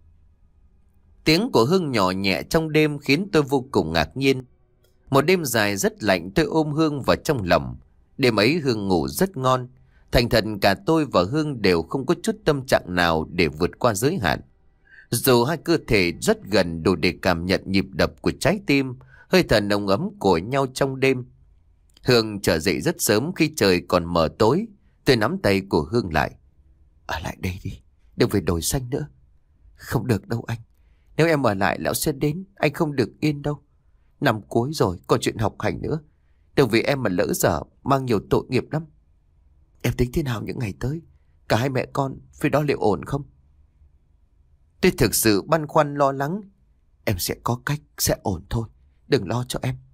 Tiếng của Hương nhỏ nhẹ trong đêm khiến tôi vô cùng ngạc nhiên. Một đêm dài rất lạnh, tôi ôm Hương vào trong lòng. Đêm ấy Hương ngủ rất ngon. Thành thật cả tôi và Hương đều không có chút tâm trạng nào để vượt qua giới hạn. Dù hai cơ thể rất gần đủ để cảm nhận nhịp đập của trái tim, hơi thở nồng ấm của nhau trong đêm. Hương trở dậy rất sớm khi trời còn mờ tối. Tôi nắm tay của Hương lại. Ở lại đây đi, đừng về đồi xanh nữa. Không được đâu anh. Nếu em ở lại lão sẽ đến, anh không được yên đâu. Năm cuối rồi, còn chuyện học hành nữa. Đừng vì em mà lỡ dở, mang nhiều tội nghiệp lắm. Em tính thế nào những ngày tới? Cả hai mẹ con, phía đó liệu ổn không? Tôi thực sự băn khoăn lo lắng. Em sẽ có cách, sẽ ổn thôi. Đừng lo cho em.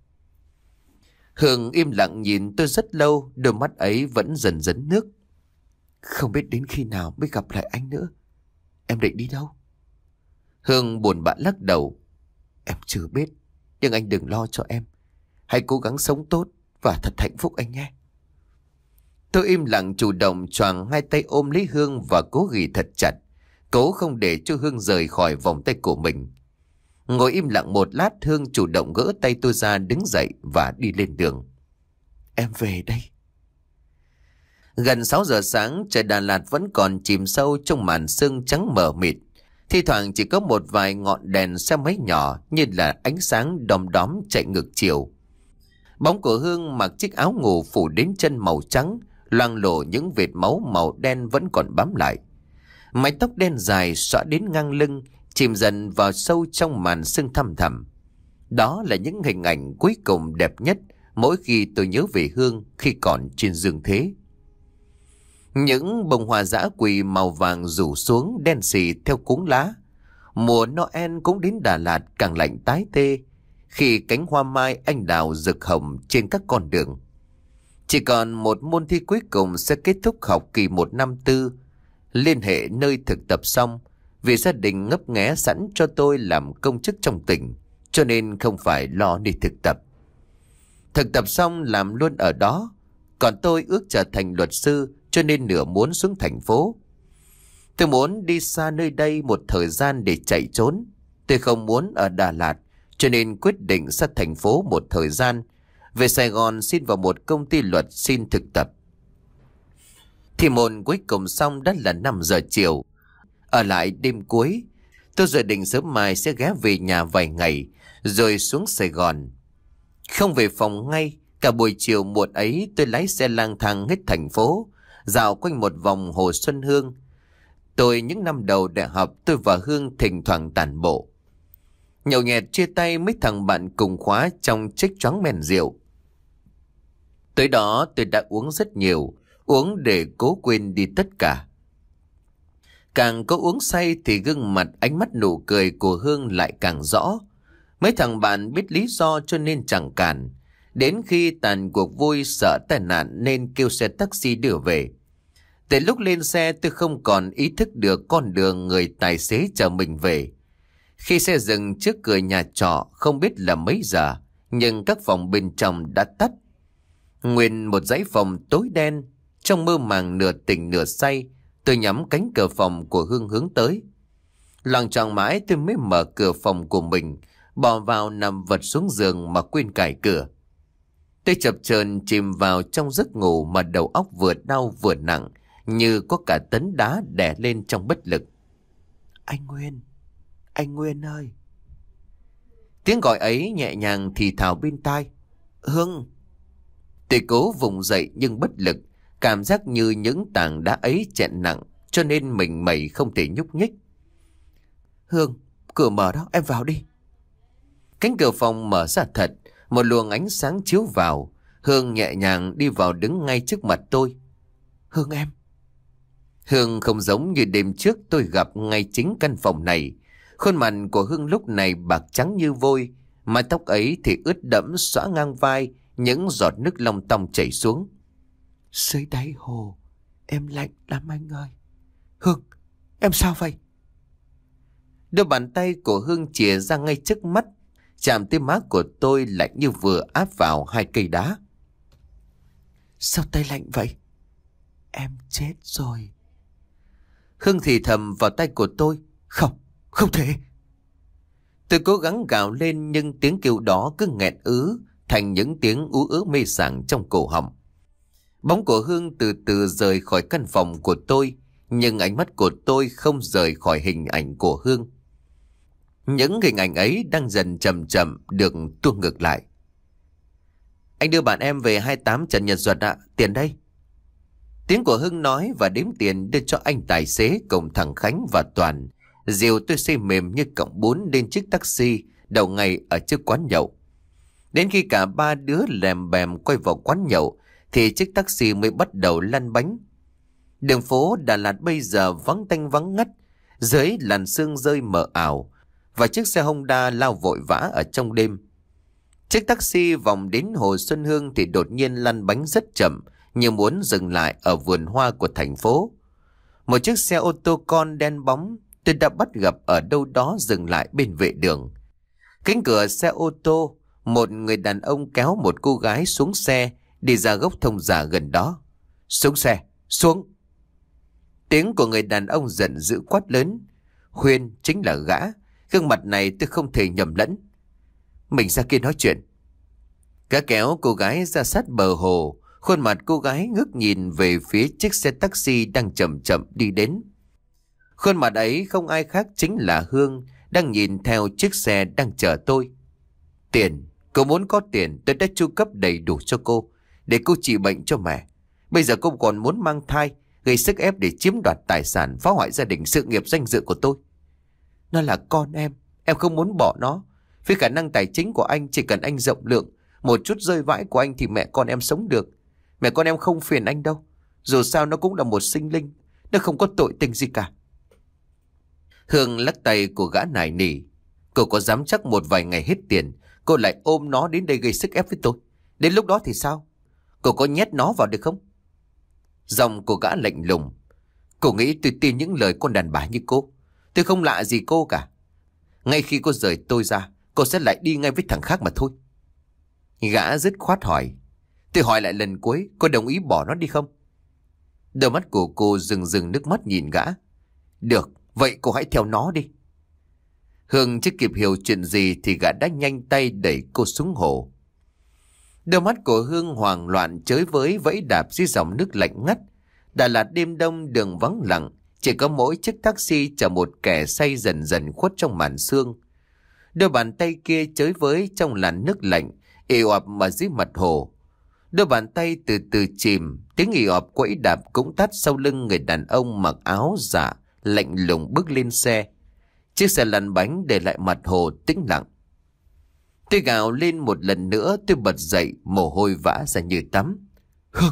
Hương im lặng nhìn tôi rất lâu, đôi mắt ấy vẫn dần dần nước. Không biết đến khi nào mới gặp lại anh nữa. Em định đi đâu? Hương buồn bã lắc đầu. Em chưa biết, nhưng anh đừng lo cho em. Hãy cố gắng sống tốt và thật hạnh phúc anh nhé. Tôi im lặng chủ động choàng hai tay ôm lấy Hương và cố ghì thật chặt, cố không để cho Hương rời khỏi vòng tay của mình. Ngồi im lặng một lát, Hương chủ động gỡ tay tôi ra, đứng dậy và đi lên đường. Em về đây. Gần sáu giờ sáng, trời Đà Lạt vẫn còn chìm sâu trong màn sương trắng mờ mịt. Thi thoảng chỉ có một vài ngọn đèn xe máy nhỏ như là ánh sáng đom đóm chạy ngược chiều. Bóng của Hương mặc chiếc áo ngủ phủ đến chân màu trắng, loang lổ những vệt máu màu đen vẫn còn bám lại. Mái tóc đen dài xõa đến ngang lưng, chìm dần vào sâu trong màn sương thăm thẳm. Đó là những hình ảnh cuối cùng đẹp nhất mỗi khi tôi nhớ về Hương khi còn trên dương thế. Những bông hoa dã quỳ màu vàng rủ xuống đen xì theo cuống lá. Mùa Noel cũng đến Đà Lạt càng lạnh tái tê khi cánh hoa mai anh đào rực hồng trên các con đường. Chỉ còn một môn thi cuối cùng sẽ kết thúc học kỳ một năm tư. Liên hệ nơi thực tập xong, vì gia đình ngấp nghé sẵn cho tôi làm công chức trong tỉnh, cho nên không phải lo đi thực tập. Thực tập xong làm luôn ở đó. Còn tôi ước trở thành luật sư, cho nên nửa muốn xuống thành phố. Tôi muốn đi xa nơi đây một thời gian để chạy trốn. Tôi không muốn ở Đà Lạt, cho nên quyết định ra thành phố một thời gian. Về Sài Gòn xin vào một công ty luật xin thực tập. Thì môn cuối cùng xong đã là năm giờ chiều. Ở lại đêm cuối, tôi dự định sớm mai sẽ ghé về nhà vài ngày, rồi xuống Sài Gòn. Không về phòng ngay, cả buổi chiều muộn ấy tôi lái xe lang thang hết thành phố, dạo quanh một vòng Hồ Xuân Hương. Tôi những năm đầu đại học, tôi và Hương thỉnh thoảng tản bộ. Nhậu nhẹt chia tay mấy thằng bạn cùng khóa trong chiếc choáng men rượu. Tới đó tôi đã uống rất nhiều, uống để cố quên đi tất cả. Càng có uống say thì gương mặt, ánh mắt, nụ cười của Hương lại càng rõ. Mấy thằng bạn biết lý do cho nên chẳng cản. Đến khi tàn cuộc vui sợ tai nạn nên kêu xe taxi đưa về. Từ lúc lên xe tôi không còn ý thức được con đường người tài xế chở mình về. Khi xe dừng trước cửa nhà trọ không biết là mấy giờ, nhưng các phòng bên trong đã tắt. Nguyên một dãy phòng tối đen, trong mơ màng nửa tỉnh nửa say, tôi nhắm cánh cửa phòng của Hương hướng tới. Loạng choạng mãi tôi mới mở cửa phòng của mình, bò vào nằm vật xuống giường mà quên cài cửa. Tôi chập chờn chìm vào trong giấc ngủ mà đầu óc vừa đau vừa nặng, như có cả tấn đá đè lên trong bất lực. Anh Nguyên, anh Nguyên ơi. Tiếng gọi ấy nhẹ nhàng thì thào bên tai. Hương. Tôi cố vùng dậy nhưng bất lực, cảm giác như những tảng đá ấy chẹn nặng, cho nên mình mẩy không thể nhúc nhích. Hương, cửa mở đó, em vào đi. Cánh cửa phòng mở ra thật, một luồng ánh sáng chiếu vào. Hương nhẹ nhàng đi vào đứng ngay trước mặt tôi. Hương em. Hương không giống như đêm trước tôi gặp ngay chính căn phòng này. Khuôn mặt của Hương lúc này bạc trắng như vôi, mái tóc ấy thì ướt đẫm xõa ngang vai, những giọt nước long tong chảy xuống. Dưới đáy hồ, em lạnh lắm anh ơi. Hương, em sao vậy? Đôi bàn tay của Hương chìa ra ngay trước mắt, chạm tới má của tôi lạnh như vừa áp vào hai cây đá. Sao tay lạnh vậy? Em chết rồi. Hương thì thầm vào tay của tôi. Không, không thể. Tôi cố gắng gào lên nhưng tiếng kêu đó cứ nghẹn ứ thành những tiếng ú ớ mê sảng trong cổ họng. Bóng của Hương từ từ rời khỏi căn phòng của tôi, nhưng ánh mắt của tôi không rời khỏi hình ảnh của Hương. Những hình ảnh ấy đang dần chậm chậm được tua ngược lại. Anh đưa bạn em về hai mươi tám Trần Nhật Duật ạ, tiền đây. Tiếng của Hưng nói và đếm tiền đưa cho anh tài xế cùng thằng Khánh và Toàn. Dìu tôi xây mềm như cọng bún lên chiếc taxi đầu ngày ở trước quán nhậu. Đến khi cả ba đứa lèm bèm quay vào quán nhậu thì chiếc taxi mới bắt đầu lăn bánh. Đường phố Đà Lạt bây giờ vắng tanh vắng ngắt, dưới làn sương rơi mờ ảo, và chiếc xe Honda lao vội vã ở trong đêm. Chiếc taxi vòng đến Hồ Xuân Hương thì đột nhiên lăn bánh rất chậm, như muốn dừng lại ở vườn hoa của thành phố. Một chiếc xe ô tô con đen bóng tôi đã bắt gặp ở đâu đó dừng lại bên vệ đường. Cánh cửa xe ô tô, một người đàn ông kéo một cô gái xuống xe, đi ra gốc thông giả gần đó. Xuống xe, xuống. Tiếng của người đàn ông giận dữ quát lớn. Huyên chính là gã, gương mặt này tôi không thể nhầm lẫn. Mình ra kia nói chuyện. Gã kéo cô gái ra sát bờ hồ, khuôn mặt cô gái ngước nhìn về phía chiếc xe taxi đang chậm chậm đi đến. Khuôn mặt ấy không ai khác chính là Hương, đang nhìn theo chiếc xe đang chở tôi. Tiền, cô muốn có tiền tôi đã chu cấp đầy đủ cho cô, để cô trị bệnh cho mẹ. Bây giờ cô còn muốn mang thai, gây sức ép để chiếm đoạt tài sản, phá hoại gia đình, sự nghiệp, danh dự của tôi. Nó là con em, em không muốn bỏ nó. Với khả năng tài chính của anh, chỉ cần anh rộng lượng, một chút rơi vãi của anh thì mẹ con em sống được. Mẹ con em không phiền anh đâu. Dù sao nó cũng là một sinh linh, nó không có tội tình gì cả. Hương lắc tay của gã nài nỉ. Cô có dám chắc một vài ngày hết tiền, cô lại ôm nó đến đây gây sức ép với tôi? Đến lúc đó thì sao? Cô có nhét nó vào được không? Giọng của gã lạnh lùng. Cô nghĩ tôi tin những lời con đàn bà như cô? Tôi không lạ gì cô cả. Ngay khi cô rời tôi ra, cô sẽ lại đi ngay với thằng khác mà thôi. Gã dứt khoát hỏi. Tôi hỏi lại lần cuối, cô đồng ý bỏ nó đi không? Đôi mắt của cô rừng rừng nước mắt nhìn gã. Được, vậy cô hãy theo nó đi. Hương chưa kịp hiểu chuyện gì thì gã đã nhanh tay đẩy cô xuống hồ. Đôi mắt của Hương hoảng loạn chới với vẫy đạp dưới dòng nước lạnh ngắt. Đà Lạt đêm đông đường vắng lặng, chỉ có mỗi chiếc taxi chở một kẻ say dần dần khuất trong màn sương. Đôi bàn tay kia chới với trong làn nước lạnh, ì oạp mà dưới mặt hồ. Đôi bàn tay từ từ chìm, tiếng ì oạp quẫy đạp cũng tắt sau lưng người đàn ông mặc áo dạ, lạnh lùng bước lên xe. Chiếc xe lăn bánh để lại mặt hồ tĩnh lặng. Tôi gào lên một lần nữa, tôi bật dậy, mồ hôi vã ra như tắm. Hương!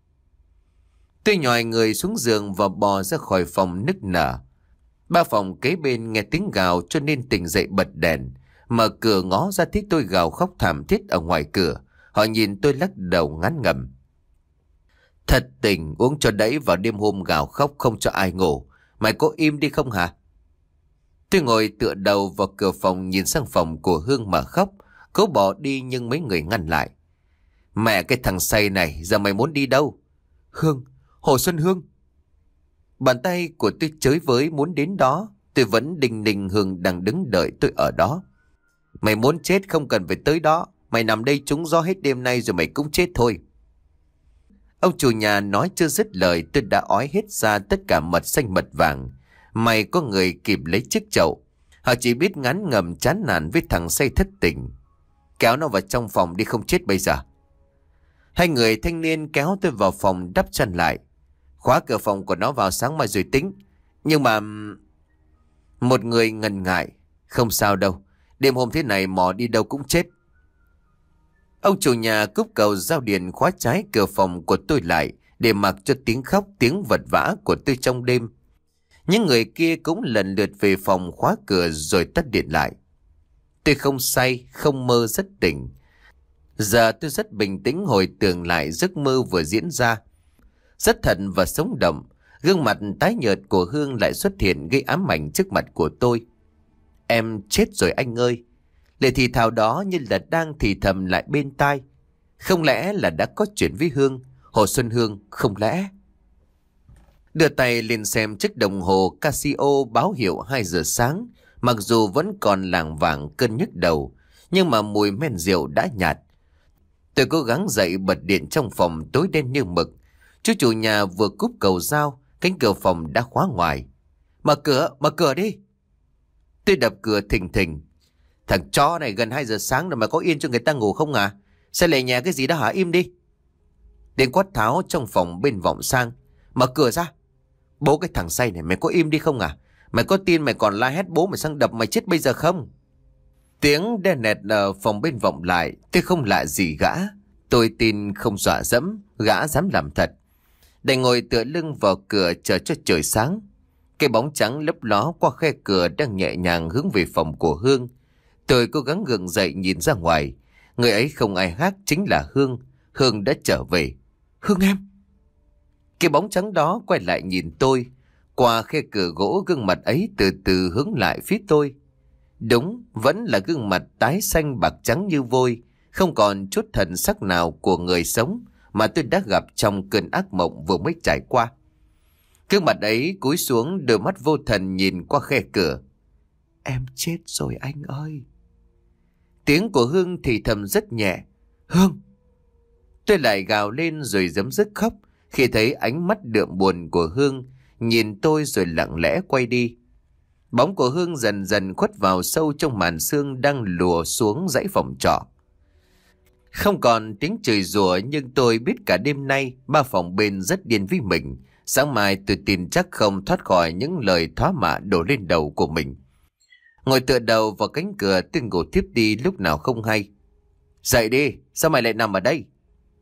Tôi nhòi người xuống giường và bò ra khỏi phòng nức nở. Ba phòng kế bên nghe tiếng gào cho nên tỉnh dậy bật đèn. Mở cửa ngó ra thấy tôi gào khóc thảm thiết ở ngoài cửa. Họ nhìn tôi lắc đầu ngán ngẩm. Thật tình, uống cho đẫy vào đêm hôm gào khóc không cho ai ngủ. Mày có im đi không hả? Tôi ngồi tựa đầu vào cửa phòng nhìn sang phòng của Hương mà khóc. Cố bỏ đi nhưng mấy người ngăn lại. Mẹ cái thằng say này, giờ mày muốn đi đâu? Hương, Hồ Xuân Hương. Bàn tay của tôi chới với muốn đến đó. Tôi vẫn đình đình Hương đang đứng đợi tôi ở đó. Mày muốn chết không cần phải tới đó. Mày nằm đây trúng gió hết đêm nay rồi mày cũng chết thôi. Ông chủ nhà nói chưa dứt lời, tôi đã ói hết ra tất cả mật xanh mật vàng. Mày có người kịp lấy chiếc chậu. Họ chỉ biết ngán ngầm chán nản với thằng say thất tình. Kéo nó vào trong phòng đi, không chết bây giờ. Hai người thanh niên kéo tôi vào phòng đắp chăn lại. Khóa cửa phòng của nó vào sáng mai rồi tính. Nhưng mà... Một người ngần ngại. Không sao đâu. Đêm hôm thế này mò đi đâu cũng chết. Ông chủ nhà cúp cầu giao điện khóa trái cửa phòng của tôi lại để mặc cho tiếng khóc tiếng vật vã của tôi trong đêm. Những người kia cũng lần lượt về phòng khóa cửa rồi tắt điện lại. Tôi không say, không mơ rất tỉnh. Giờ tôi rất bình tĩnh hồi tưởng lại giấc mơ vừa diễn ra. Rất thật và sống động. Gương mặt tái nhợt của Hương lại xuất hiện gây ám ảnh trước mặt của tôi. Em chết rồi anh ơi. Lời thì thào đó như là đang thì thầm lại bên tai. Không lẽ là đã có chuyện với Hương, Hồ Xuân Hương, không lẽ? Đưa tay lên xem chiếc đồng hồ Casio báo hiệu hai giờ sáng. Mặc dù vẫn còn lảng vảng cơn nhức đầu, nhưng mà mùi men rượu đã nhạt. Tôi cố gắng dậy bật điện trong phòng tối đen như mực. Chú chủ nhà vừa cúp cầu dao, cánh cửa phòng đã khóa ngoài. Mở cửa, mở cửa đi. Tôi đập cửa thình thình. Thằng chó này gần hai giờ sáng rồi mà có yên cho người ta ngủ không à? Sẽ lè nhẹ cái gì đó hả? Im đi. Tiếng quát tháo trong phòng bên vọng sang. Mở cửa ra. Bố cái thằng say này, mày có im đi không à? Mày có tin mày còn la hét bố mày sang đập mày chết bây giờ không? Tiếng đe nẹt ở phòng bên vọng lại. Tôi không lạ gì gã. Tôi tin không dọa dẫm. Gã dám làm thật. Đành ngồi tựa lưng vào cửa chờ cho trời sáng. Cái bóng trắng lấp ló qua khe cửa đang nhẹ nhàng hướng về phòng của Hương. Tôi cố gắng gượng dậy nhìn ra ngoài. Người ấy không ai khác chính là Hương. Hương đã trở về. Hương em. Cái bóng trắng đó quay lại nhìn tôi. Qua khe cửa gỗ gương mặt ấy từ từ hướng lại phía tôi. Đúng, vẫn là gương mặt tái xanh bạc trắng như vôi. Không còn chút thần sắc nào của người sống mà tôi đã gặp trong cơn ác mộng vừa mới trải qua. Gương mặt ấy cúi xuống, đôi mắt vô thần nhìn qua khe cửa. Em chết rồi anh ơi. Tiếng của Hương thì thầm rất nhẹ. Hương. Tôi lại gào lên rồi giấm dứt khóc khi thấy ánh mắt đượm buồn của Hương nhìn tôi rồi lặng lẽ quay đi. Bóng của Hương dần dần khuất vào sâu trong màn sương đang lùa xuống dãy phòng trọ. Không còn tiếng chửi rủa, nhưng tôi biết cả đêm nay ba phòng bên rất điên với mình. Sáng mai tôi tin chắc không thoát khỏi những lời thoá mạ đổ lên đầu của mình. Ngồi tựa đầu vào cánh cửa, tôi ngủ tiếp đi lúc nào không hay. Dậy đi, sao mày lại nằm ở đây?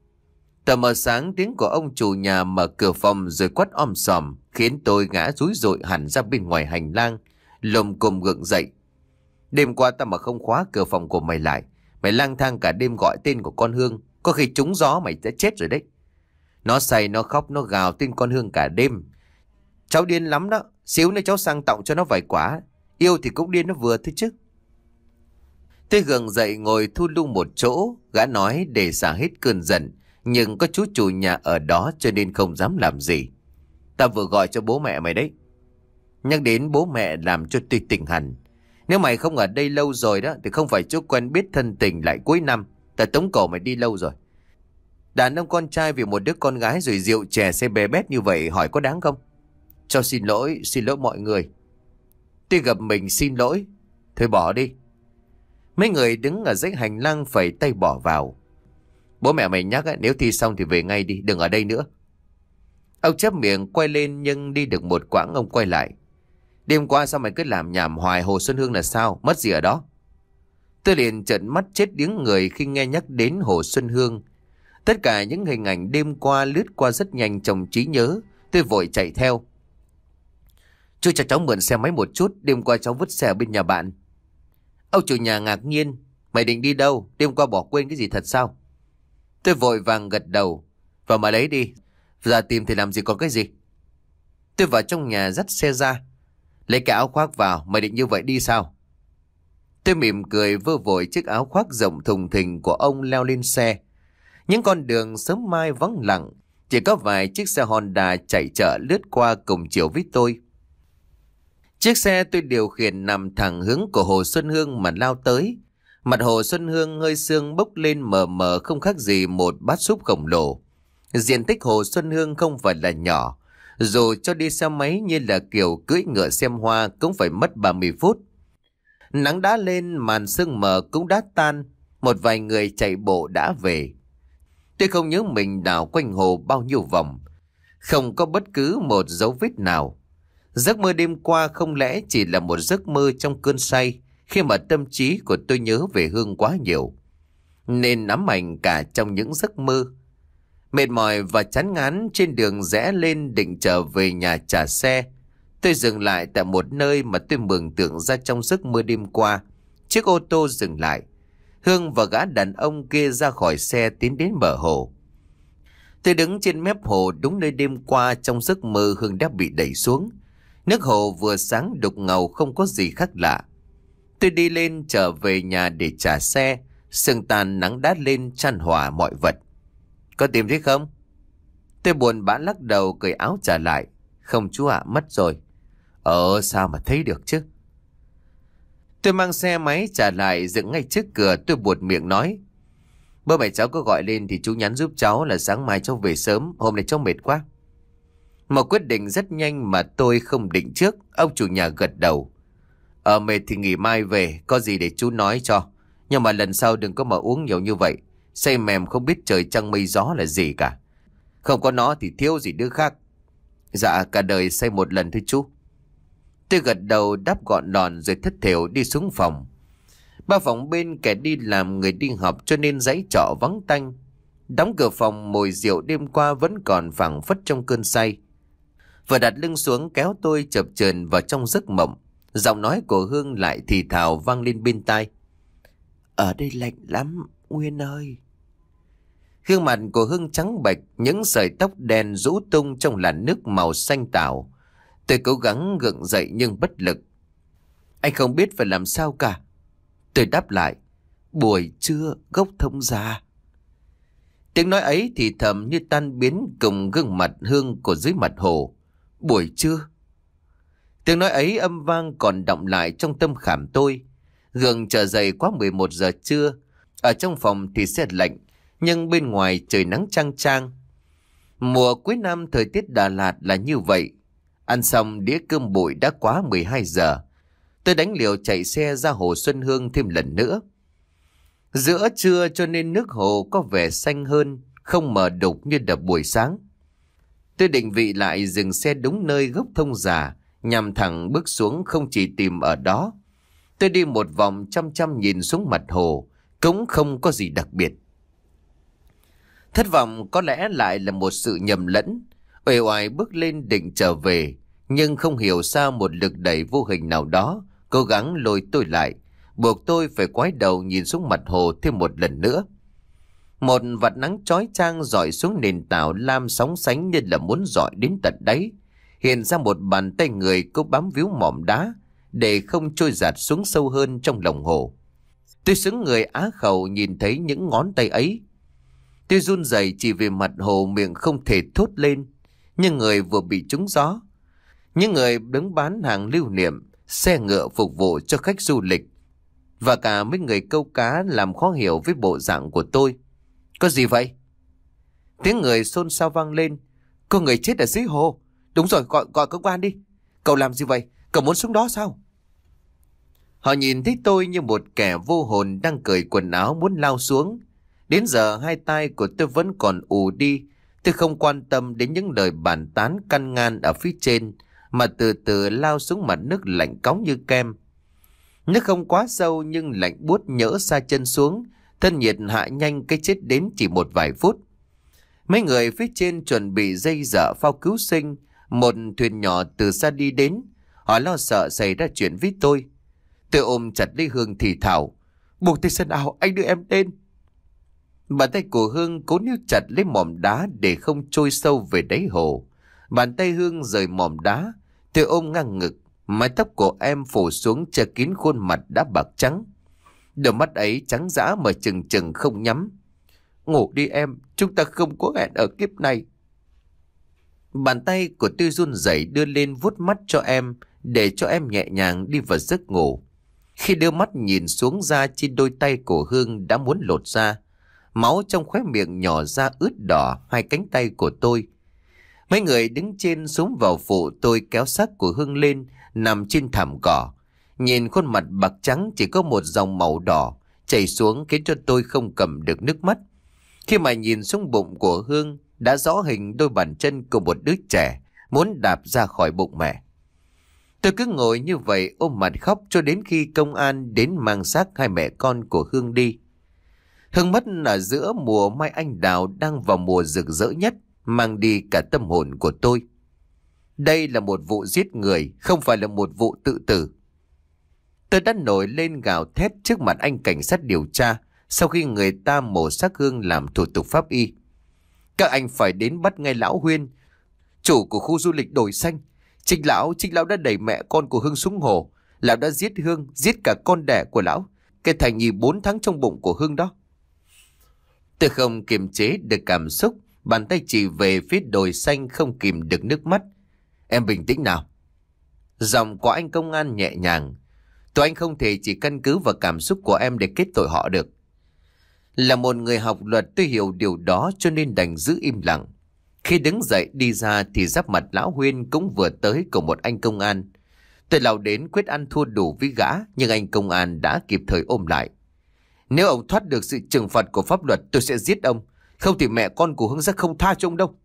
Tờ mờ sáng, tiếng của ông chủ nhà mở cửa phòng rồi quát om sòm khiến tôi ngã rúi rụi hẳn ra bên ngoài hành lang, lồm cồm gượng dậy. Đêm qua tao mà không khóa cửa phòng của mày lại, mày lang thang cả đêm gọi tên của con Hương, có khi trúng gió mày đã chết rồi đấy. Nó say, nó khóc, nó gào tên con Hương cả đêm. Cháu điên lắm đó, xíu nữa cháu sang tặng cho nó vài quả. Yêu thì cũng điên nó vừa thôi chứ. Tôi gượng dậy ngồi thu lu một chỗ. Gã nói để xả hết cơn giận, nhưng có chú chủ nhà ở đó cho nên không dám làm gì. Tao vừa gọi cho bố mẹ mày đấy. Nhắc đến bố mẹ làm cho tôi tỉnh hẳn. Nếu mày không ở đây lâu rồi đó thì không phải chú quen biết thân tình lại cuối năm. Tao tống cổ mày đi lâu rồi. Đàn ông con trai vì một đứa con gái rồi rượu chè xe bè bét như vậy hỏi có đáng không? Cho xin lỗi, xin lỗi mọi người. Tôi gặp mình xin lỗi. Thôi bỏ đi. Mấy người đứng ở dãy hành lang phẩy tay bỏ vào. Bố mẹ mày nhắc nếu thi xong thì về ngay đi, đừng ở đây nữa. Ông chép miệng quay lên nhưng đi được một quãng ông quay lại. Đêm qua sao mày cứ làm nhảm hoài, Hồ Xuân Hương là sao? Mất gì ở đó? Tôi liền trợn mắt chết điếng người khi nghe nhắc đến Hồ Xuân Hương. Tất cả những hình ảnh đêm qua lướt qua rất nhanh trong trí nhớ. Tôi vội chạy theo. Chú cho cháu mượn xe máy một chút, đêm qua cháu vứt xe ở bên nhà bạn. Ông chủ nhà ngạc nhiên. Mày định đi đâu? Đêm qua bỏ quên cái gì thật sao? Tôi vội vàng gật đầu. Vào mà lấy đi. Giờ tìm thì làm gì còn cái gì. Tôi vào trong nhà dắt xe ra. Lấy cái áo khoác vào. Mày định như vậy đi sao? Tôi mỉm cười vơ vội chiếc áo khoác rộng thùng thình của ông leo lên xe. Những con đường sớm mai vắng lặng. Chỉ có vài chiếc xe Honda chạy chợ lướt qua cùng chiều với tôi. Chiếc xe tôi điều khiển nằm thẳng hướng của Hồ Xuân Hương mà lao tới. Mặt Hồ Xuân Hương hơi sương bốc lên mờ mờ không khác gì một bát súp khổng lồ. Diện tích Hồ Xuân Hương không phải là nhỏ. Dù cho đi xe máy như là kiểu cưỡi ngựa xem hoa cũng phải mất ba mươi phút. Nắng đã lên, màn sương mờ cũng đã tan. Một vài người chạy bộ đã về. Tôi không nhớ mình đảo quanh hồ bao nhiêu vòng. Không có bất cứ một dấu vết nào. Giấc mơ đêm qua không lẽ chỉ là một giấc mơ trong cơn say, khi mà tâm trí của tôi nhớ về Hương quá nhiều, nên ám ảnh cả trong những giấc mơ. Mệt mỏi và chán ngán trên đường rẽ lên định trở về nhà trả xe, tôi dừng lại tại một nơi mà tôi mường tượng ra trong giấc mơ đêm qua. Chiếc ô tô dừng lại. Hương và gã đàn ông kia ra khỏi xe tiến đến bờ hồ. Tôi đứng trên mép hồ đúng nơi đêm qua trong giấc mơ Hương đã bị đẩy xuống. Nước hồ vừa sáng đục ngầu không có gì khác lạ. Tôi đi lên trở về nhà để trả xe. Sương tàn nắng đã lên chan hòa mọi vật. Có tìm thấy không? Tôi buồn bã lắc đầu cởi áo trả lại. Không chú ạ, mất rồi. Ờ sao mà thấy được chứ. Tôi mang xe máy trả lại dựng ngay trước cửa. Tôi buột miệng nói. Bố mẹ cháu có gọi lên thì chú nhắn giúp cháu là sáng mai cháu về sớm. Hôm nay cháu mệt quá. Một quyết định rất nhanh mà tôi không định trước. Ông chủ nhà gật đầu. Ờ mệt thì nghỉ mai về. Có gì để chú nói cho. Nhưng mà lần sau đừng có mà uống nhiều như vậy. Say mềm không biết trời trăng mây gió là gì cả. Không có nó thì thiếu gì đứa khác. Dạ cả đời say một lần thôi chú. Tôi gật đầu đáp gọn lòn rồi thất thểu đi xuống phòng. Ba phòng bên kẻ đi làm người đi học cho nên dãy trọ vắng tanh. Đóng cửa phòng, mùi rượu đêm qua vẫn còn phảng phất trong cơn say. Vừa đặt lưng xuống kéo tôi chập chờn vào trong giấc mộng. Giọng nói của Hương lại thì thào vang lên bên tai. Ở đây lạnh lắm, Nguyên ơi. Gương mặt của Hương trắng bệch, những sợi tóc đen rũ tung trong làn nước màu xanh tảo. Tôi cố gắng gượng dậy nhưng bất lực. Anh không biết phải làm sao cả. Tôi đáp lại. Buổi trưa gốc thông già. Tiếng nói ấy thì thầm như tan biến cùng gương mặt Hương của dưới mặt hồ. Buổi trưa. Tiếng nói ấy âm vang còn đọng lại trong tâm khảm tôi. Gượng trở dậy quá mười một giờ trưa. Ở trong phòng thì se lạnh, nhưng bên ngoài trời nắng chang chang. Mùa cuối năm thời tiết Đà Lạt là như vậy. Ăn xong đĩa cơm bụi đã quá mười hai giờ. Tôi đánh liều chạy xe ra hồ Xuân Hương thêm lần nữa. Giữa trưa cho nên nước hồ có vẻ xanh hơn, không mờ đục như đợt buổi sáng. Tôi định vị lại dừng xe đúng nơi gốc thông già, nhằm thẳng bước xuống không chỉ tìm ở đó. Tôi đi một vòng chăm chăm nhìn xuống mặt hồ, cũng không có gì đặc biệt. Thất vọng có lẽ lại là một sự nhầm lẫn. Uể oải bước lên định trở về, nhưng không hiểu sao một lực đẩy vô hình nào đó cố gắng lôi tôi lại, buộc tôi phải quái đầu nhìn xuống mặt hồ thêm một lần nữa. Một vạt nắng chói chang rọi xuống nền tảo lam sóng sánh như là muốn rọi đến tận đáy. Hiện ra một bàn tay người cố bám víu mỏm đá để không trôi dạt xuống sâu hơn trong lòng hồ. Tôi sững người á khẩu nhìn thấy những ngón tay ấy. Tôi run rẩy chỉ vì mặt hồ, miệng không thể thốt lên, nhưng người vừa bị trúng gió. Những người đứng bán hàng lưu niệm, xe ngựa phục vụ cho khách du lịch, và cả mấy người câu cá làm khó hiểu với bộ dạng của tôi. Có gì vậy? Tiếng người xôn xao vang lên. Có người chết ở dưới hồ. Đúng rồi, gọi gọi công an đi. Cậu làm gì vậy? Cậu muốn xuống đó sao? Họ nhìn thấy tôi như một kẻ vô hồn đang cởi quần áo muốn lao xuống. Đến giờ hai tay của tôi vẫn còn ù đi. Tôi không quan tâm đến những lời bàn tán căn ngan ở phía trên, mà từ từ lao xuống mặt nước lạnh cóng như kem. Nước không quá sâu nhưng lạnh buốt nhỡ xa chân xuống. Thân nhiệt hạ nhanh, cái chết đến chỉ một vài phút. Mấy người phía trên chuẩn bị dây dở phao cứu sinh. Một thuyền nhỏ từ xa đi đến. Họ lo sợ xảy ra chuyện với tôi. Tôi ôm chặt lấy Hương thì thào: Buộc tay sân ảo, anh đưa em lên. Bàn tay của Hương cố níu chặt lấy mỏm đá để không trôi sâu về đáy hồ. Bàn tay Hương rời mỏm đá. Tôi ôm ngang ngực. Mái tóc của em phủ xuống che kín khuôn mặt đã bạc trắng. Đôi mắt ấy trắng dã mà chừng chừng không nhắm. Ngủ đi em, chúng ta không có hẹn ở kiếp này. Bàn tay của tôi run rẩy đưa lên vuốt mắt cho em, để cho em nhẹ nhàng đi vào giấc ngủ. Khi đưa mắt nhìn xuống da trên đôi tay của Hương đã muốn lột ra. Máu trong khóe miệng nhỏ ra ướt đỏ hai cánh tay của tôi. Mấy người đứng trên xuống vào phụ tôi kéo xác của Hương lên, nằm trên thảm cỏ. Nhìn khuôn mặt bạc trắng chỉ có một dòng màu đỏ chảy xuống khiến cho tôi không cầm được nước mắt. Khi mà nhìn xuống bụng của Hương, đã rõ hình đôi bàn chân của một đứa trẻ muốn đạp ra khỏi bụng mẹ. Tôi cứ ngồi như vậy ôm mặt khóc cho đến khi công an đến mang xác hai mẹ con của Hương đi. Hương mất ở giữa mùa mai anh đào đang vào mùa rực rỡ nhất, mang đi cả tâm hồn của tôi. Đây là một vụ giết người, không phải là một vụ tự tử. Tôi đã nổi lên gào thét trước mặt anh cảnh sát điều tra sau khi người ta mổ xác Hương làm thủ tục pháp y. Các anh phải đến bắt ngay lão Huyên, chủ của khu du lịch Đồi Xanh. Trịnh lão, trịnh lão đã đẩy mẹ con của Hương xuống hồ. Lão đã giết Hương, giết cả con đẻ của lão, cái thai nhi bốn tháng trong bụng của Hương đó. Tôi không kiềm chế được cảm xúc, bàn tay chỉ về phía Đồi Xanh không kìm được nước mắt. Em bình tĩnh nào. Giọng của anh công an nhẹ nhàng. Tụi anh không thể chỉ căn cứ vào cảm xúc của em để kết tội họ được. Là một người học luật tôi hiểu điều đó cho nên đành giữ im lặng. Khi đứng dậy đi ra thì giáp mặt lão Huyên cũng vừa tới cùng một anh công an. Tôi lao đến quyết ăn thua đủ với gã, nhưng anh công an đã kịp thời ôm lại. Nếu ông thoát được sự trừng phạt của pháp luật tôi sẽ giết ông. Không thì mẹ con của Hương sẽ không tha cho ông đâu.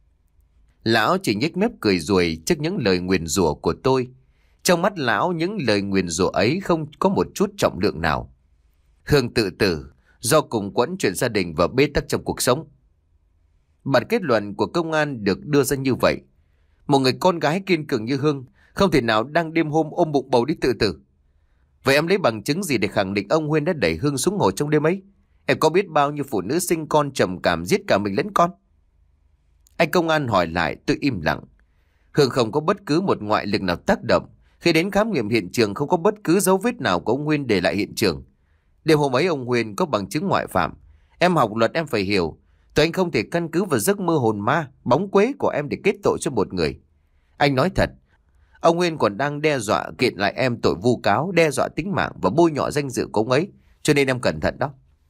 Lão chỉ nhếch mép cười ruồi trước những lời nguyền rủa của tôi. Trong mắt lão những lời nguyền rủa ấy không có một chút trọng lượng nào. Hương tự tử do cùng quẫn chuyện gia đình và bế tắc trong cuộc sống. Bản kết luận của công an được đưa ra như vậy. Một người con gái kiên cường như Hương không thể nào đang đêm hôm ôm bụng bầu đi tự tử. Vậy em lấy bằng chứng gì để khẳng định ông Huyên đã đẩy Hương xuống hồ trong đêm ấy? Em có biết bao nhiêu phụ nữ sinh con trầm cảm giết cả mình lẫn con? Anh công an hỏi lại, tôi im lặng. Hương không có bất cứ một ngoại lực nào tác động. Khi đến khám nghiệm hiện trường không có bất cứ dấu vết nào của ông Huyên để lại hiện trường. Đêm hôm ấy ông Huyên có bằng chứng ngoại phạm. Em học luật em phải hiểu. Tụi anh không thể căn cứ vào giấc mơ hồn ma, bóng quế của em để kết tội cho một người. Anh nói thật, ông Huyên còn đang đe dọa kiện lại em tội vu cáo, đe dọa tính mạng và bôi nhọ danh dự của ông ấy. Cho nên em cẩn thận đó.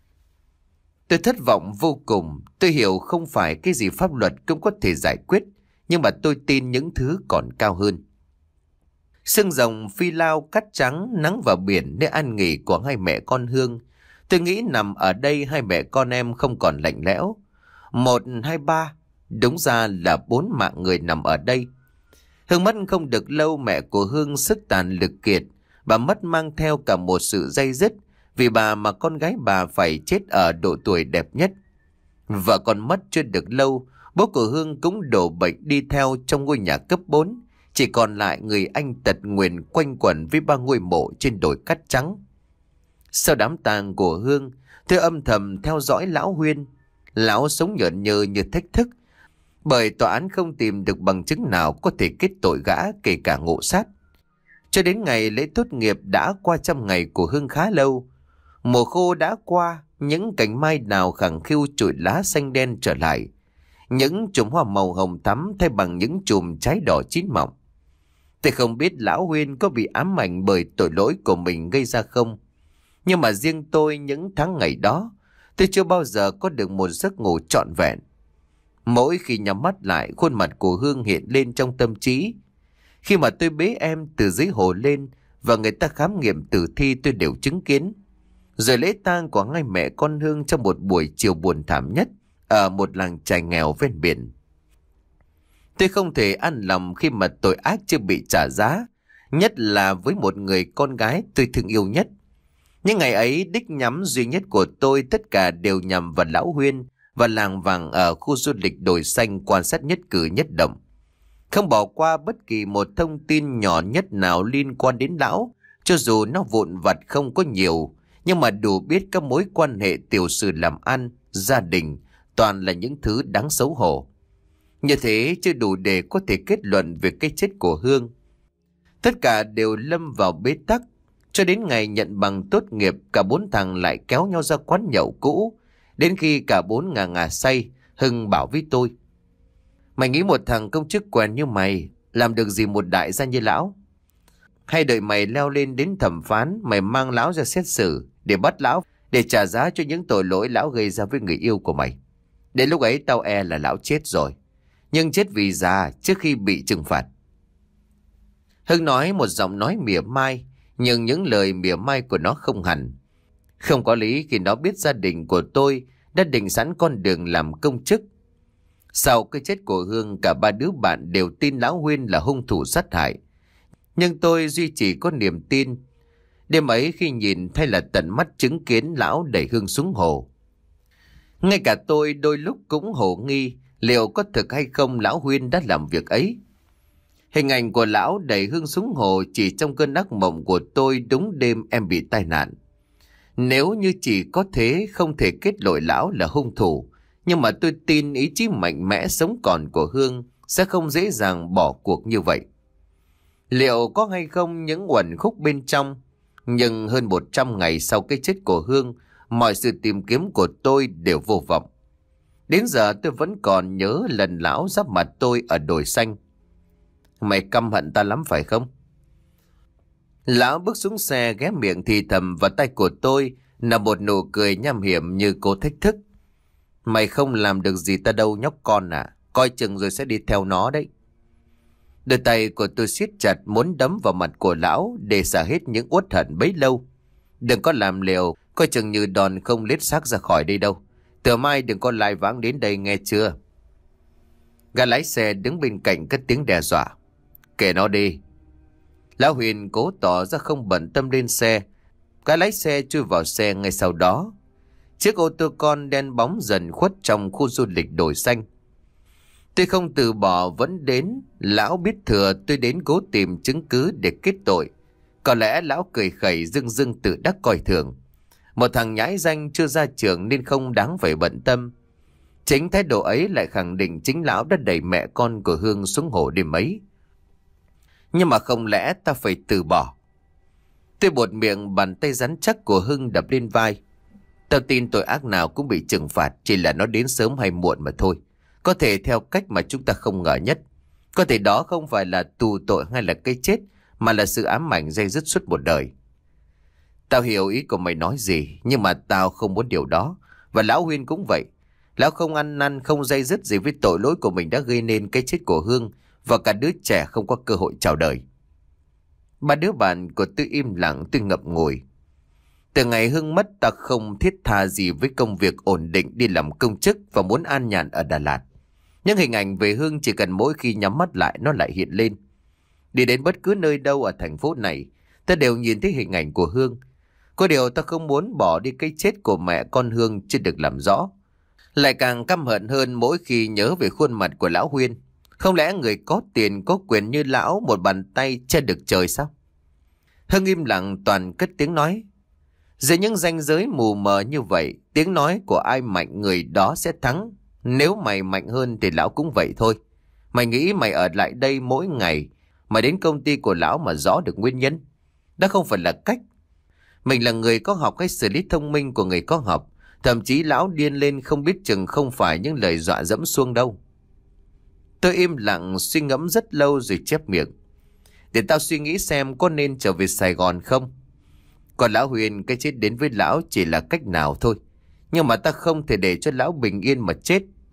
Tôi thất vọng vô cùng. Tôi hiểu không phải cái gì pháp luật cũng có thể giải quyết, nhưng mà tôi tin những thứ còn cao hơn. Sương rồng phi lao cát trắng, nắng vào biển nơi an nghỉ của hai mẹ con Hương. Tôi nghĩ nằm ở đây hai mẹ con em không còn lạnh lẽo. Một, hai, ba, đúng ra là bốn mạng người nằm ở đây. Hương mất không được lâu, mẹ của Hương sức tàn lực kiệt. Bà mất mang theo cả một sự day dứt. Vì bà mà con gái bà phải chết ở độ tuổi đẹp nhất. Vợ còn mất chưa được lâu, bố của Hương cũng đổ bệnh đi theo trong ngôi nhà cấp bốn. Chỉ còn lại người anh tật nguyền quanh quẩn với ba ngôi mộ trên đồi cát trắng. Sau đám tang của Hương, tôi âm thầm theo dõi lão Huyên. Lão sống nhợn nhơ như thách thức, bởi tòa án không tìm được bằng chứng nào có thể kết tội gã, kể cả ngộ sát. Cho đến ngày lễ tốt nghiệp đã qua trăm ngày của Hương khá lâu. Mùa khô đã qua, những cành mai đào khẳng khiu trụi lá xanh đen trở lại. Những chùm hoa màu hồng thắm thay bằng những chùm trái đỏ chín mọng. Tôi không biết lão Huyên có bị ám ảnh bởi tội lỗi của mình gây ra không. Nhưng mà riêng tôi những tháng ngày đó, tôi chưa bao giờ có được một giấc ngủ trọn vẹn. Mỗi khi nhắm mắt lại, khuôn mặt của Hương hiện lên trong tâm trí. Khi mà tôi bế em từ dưới hồ lên và người ta khám nghiệm tử thi, tôi đều chứng kiến. Rồi lễ tang của hai mẹ con Hương trong một buổi chiều buồn thảm nhất ở một làng chài nghèo ven biển. Tôi không thể an lòng khi mà tội ác chưa bị trả giá, nhất là với một người con gái tôi thương yêu nhất. Những ngày ấy, đích nhắm duy nhất của tôi tất cả đều nhằm vào lão Huyên và làng vàng ở khu du lịch Đồi Xanh, quan sát nhất cử nhất động. Không bỏ qua bất kỳ một thông tin nhỏ nhất nào liên quan đến lão, cho dù nó vụn vặt không có nhiều, nhưng mà đủ biết các mối quan hệ tiểu sử làm ăn, gia đình, toàn là những thứ đáng xấu hổ. Như thế chưa đủ để có thể kết luận về cái chết của Hương. Tất cả đều lâm vào bế tắc. Cho đến ngày nhận bằng tốt nghiệp, cả bốn thằng lại kéo nhau ra quán nhậu cũ. Đến khi cả bốn ngà ngà say, Hưng bảo với tôi: "Mày nghĩ một thằng công chức quèn như mày làm được gì một đại gia như lão? Hay đợi mày leo lên đến thẩm phán, mày mang lão ra xét xử để bắt lão, để trả giá cho những tội lỗi lão gây ra với người yêu của mày. Đến lúc ấy tao e là lão chết rồi, nhưng chết vì già trước khi bị trừng phạt." Hưng nói một giọng nói mỉa mai, nhưng những lời mỉa mai của nó không hẳn. Không có lý khi nó biết gia đình của tôi đã định sẵn con đường làm công chức. Sau cái chết của Hương, cả ba đứa bạn đều tin lão Huyên là hung thủ sát hại. Nhưng tôi duy chỉ có niềm tin. Đêm ấy khi nhìn thay là tận mắt chứng kiến lão đẩy Hương xuống hồ. Ngay cả tôi đôi lúc cũng hồ nghi liệu có thực hay không lão Huyên đã làm việc ấy. Hình ảnh của lão đẩy Hương xuống hồ chỉ trong cơn ác mộng của tôi đúng đêm em bị tai nạn. Nếu như chỉ có thế không thể kết luận lão là hung thủ, nhưng mà tôi tin ý chí mạnh mẽ sống còn của Hương sẽ không dễ dàng bỏ cuộc như vậy. Liệu có hay không những uẩn khúc bên trong? Nhưng hơn một trăm ngày sau cái chết của Hương, mọi sự tìm kiếm của tôi đều vô vọng. Đến giờ tôi vẫn còn nhớ lần lão giáp mặt tôi ở Đồi Xanh. "Mày căm hận ta lắm phải không?" Lão bước xuống xe, ghé miệng thì thầm vào tay của tôi là một nụ cười nham hiểm như cố thách thức. "Mày không làm được gì ta đâu nhóc con à, coi chừng rồi sẽ đi theo nó đấy." Đôi tay của tôi siết chặt muốn đấm vào mặt của lão để xả hết những uất hận bấy lâu. "Đừng có làm liều, coi chừng như đòn không lết xác ra khỏi đây đâu. Từ mai đừng có lại vãng đến đây nghe chưa?" Gã lái xe đứng bên cạnh cất tiếng đe dọa. "Kệ nó đi." Lão Huyền cố tỏ ra không bận tâm lên xe. Gã lái xe chui vào xe ngay sau đó. Chiếc ô tô con đen bóng dần khuất trong khu du lịch Đồi Xanh. Tôi không từ bỏ vẫn đến. Lão biết thừa tôi đến cố tìm chứng cứ để kết tội. Có lẽ lão cười khẩy dưng dưng tự đắc coi thường. Một thằng nhãi danh chưa ra trường nên không đáng phải bận tâm. Chính thái độ ấy lại khẳng định chính lão đã đẩy mẹ con của Hương xuống hồ đêm ấy. Nhưng mà không lẽ ta phải từ bỏ? Tôi buột miệng, bàn tay rắn chắc của Hưng đập lên vai. "Tao tin tội ác nào cũng bị trừng phạt, chỉ là nó đến sớm hay muộn mà thôi. Có thể theo cách mà chúng ta không ngờ nhất. Có thể đó không phải là tù tội hay là cái chết, mà là sự ám ảnh day dứt suốt một đời." "Tao hiểu ý của mày nói gì, nhưng mà tao không muốn điều đó. Và lão Huyên cũng vậy. Lão không ăn năn, không day dứt gì với tội lỗi của mình đã gây nên cái chết của Hương, và cả đứa trẻ không có cơ hội chào đời." Ba đứa bạn của tôi im lặng, tôi ngậm ngùi. Từ ngày Hương mất, ta không thiết tha gì với công việc ổn định đi làm công chức và muốn an nhàn ở Đà Lạt. Những hình ảnh về Hương chỉ cần mỗi khi nhắm mắt lại nó lại hiện lên. Đi đến bất cứ nơi đâu ở thành phố này, ta đều nhìn thấy hình ảnh của Hương. Có điều ta không muốn bỏ đi cái chết của mẹ con Hương chưa được làm rõ. Lại càng căm hận hơn mỗi khi nhớ về khuôn mặt của lão Huyên. Không lẽ người có tiền có quyền như lão một bàn tay che được trời sao? Hưng im lặng, toàn cất tiếng nói. Giữa những ranh giới mù mờ như vậy, tiếng nói của ai mạnh người đó sẽ thắng. Nếu mày mạnh hơn thì lão cũng vậy thôi. Mày nghĩ mày ở lại đây mỗi ngày, mày đến công ty của lão mà rõ được nguyên nhân? Đó không phải là cách. Mình là người có học, hay xử lý thông minh của người có học. Thậm chí lão điên lên không biết chừng không phải những lời dọa dẫm xuông đâu. Tôi im lặng suy ngẫm rất lâu rồi chép miệng. Để tao suy nghĩ xem có nên trở về Sài Gòn không. Còn lão Huyền, cái chết đến với lão chỉ là cách nào thôi. Nhưng mà ta không thể để cho lão bình yên mà chết.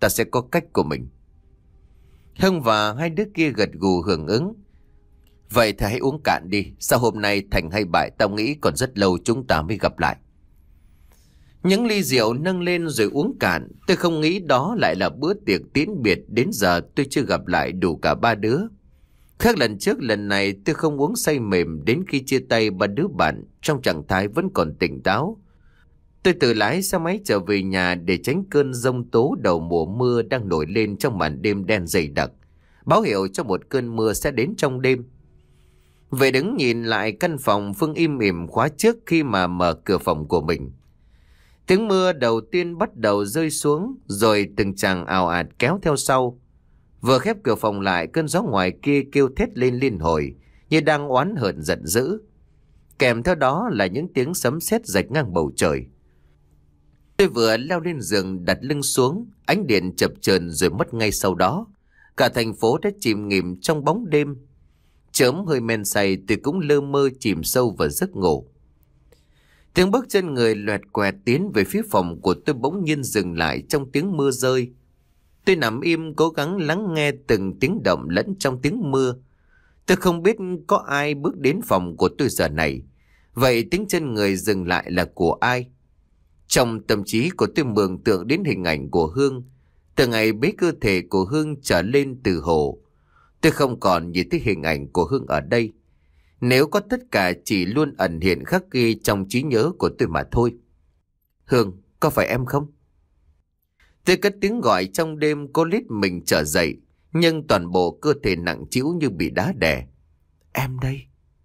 ta sẽ có cách của mình. Hưng và hai đứa kia gật gù hưởng ứng. Vậy thì hãy uống cạn đi. Sau hôm nay thành hay bại, tao nghĩ còn rất lâu chúng ta mới gặp lại. Những ly rượu nâng lên rồi uống cạn. Tôi không nghĩ đó lại là bữa tiệc tiễn biệt. Đến giờ tôi chưa gặp lại đủ cả ba đứa. Khác lần trước, lần này tôi không uống say mềm. Đến khi chia tay, ba đứa bạn trong trạng thái vẫn còn tỉnh táo. Tôi tự lái xe máy trở về nhà để tránh cơn giông tố đầu mùa mưa đang nổi lên trong màn đêm đen dày đặc, báo hiệu cho một cơn mưa sẽ đến trong đêm. Về đứng nhìn lại căn phòng, Phương im ỉm khóa trước khi mà mở cửa phòng của mình. Tiếng mưa đầu tiên bắt đầu rơi xuống, rồi từng tràng ào ạt kéo theo sau. Vừa khép cửa phòng lại, cơn gió ngoài kia kêu thét lên liên hồi, như đang oán hờn giận dữ. Kèm theo đó là những tiếng sấm sét rạch ngang bầu trời. Tôi vừa leo lên giường đặt lưng xuống, ánh điện chập chờn rồi mất ngay sau đó. Cả thành phố đã chìm nghỉm trong bóng đêm. Chớm hơi men say, tôi cũng lơ mơ chìm sâu vào giấc ngủ. Tiếng bước chân người loẹt quẹt tiến về phía phòng của tôi bỗng nhiên dừng lại trong tiếng mưa rơi. Tôi nằm im cố gắng lắng nghe từng tiếng động lẫn trong tiếng mưa. Tôi không biết có ai bước đến phòng của tôi giờ này. Vậy tiếng chân người dừng lại là của ai? Trong tâm trí của tôi mường tượng đến hình ảnh của Hương. Từ ngày bế cơ thể của Hương trở lên từ hồ, tôi không còn nhìn thấy hình ảnh của Hương ở đây. Nếu có, tất cả chỉ luôn ẩn hiện khắc ghi trong trí nhớ của tôi mà thôi. Hương, có phải em không? Tôi cất tiếng gọi trong đêm, cố lết mình trở dậy, nhưng toàn bộ cơ thể nặng trĩu như bị đá đè. Em đây.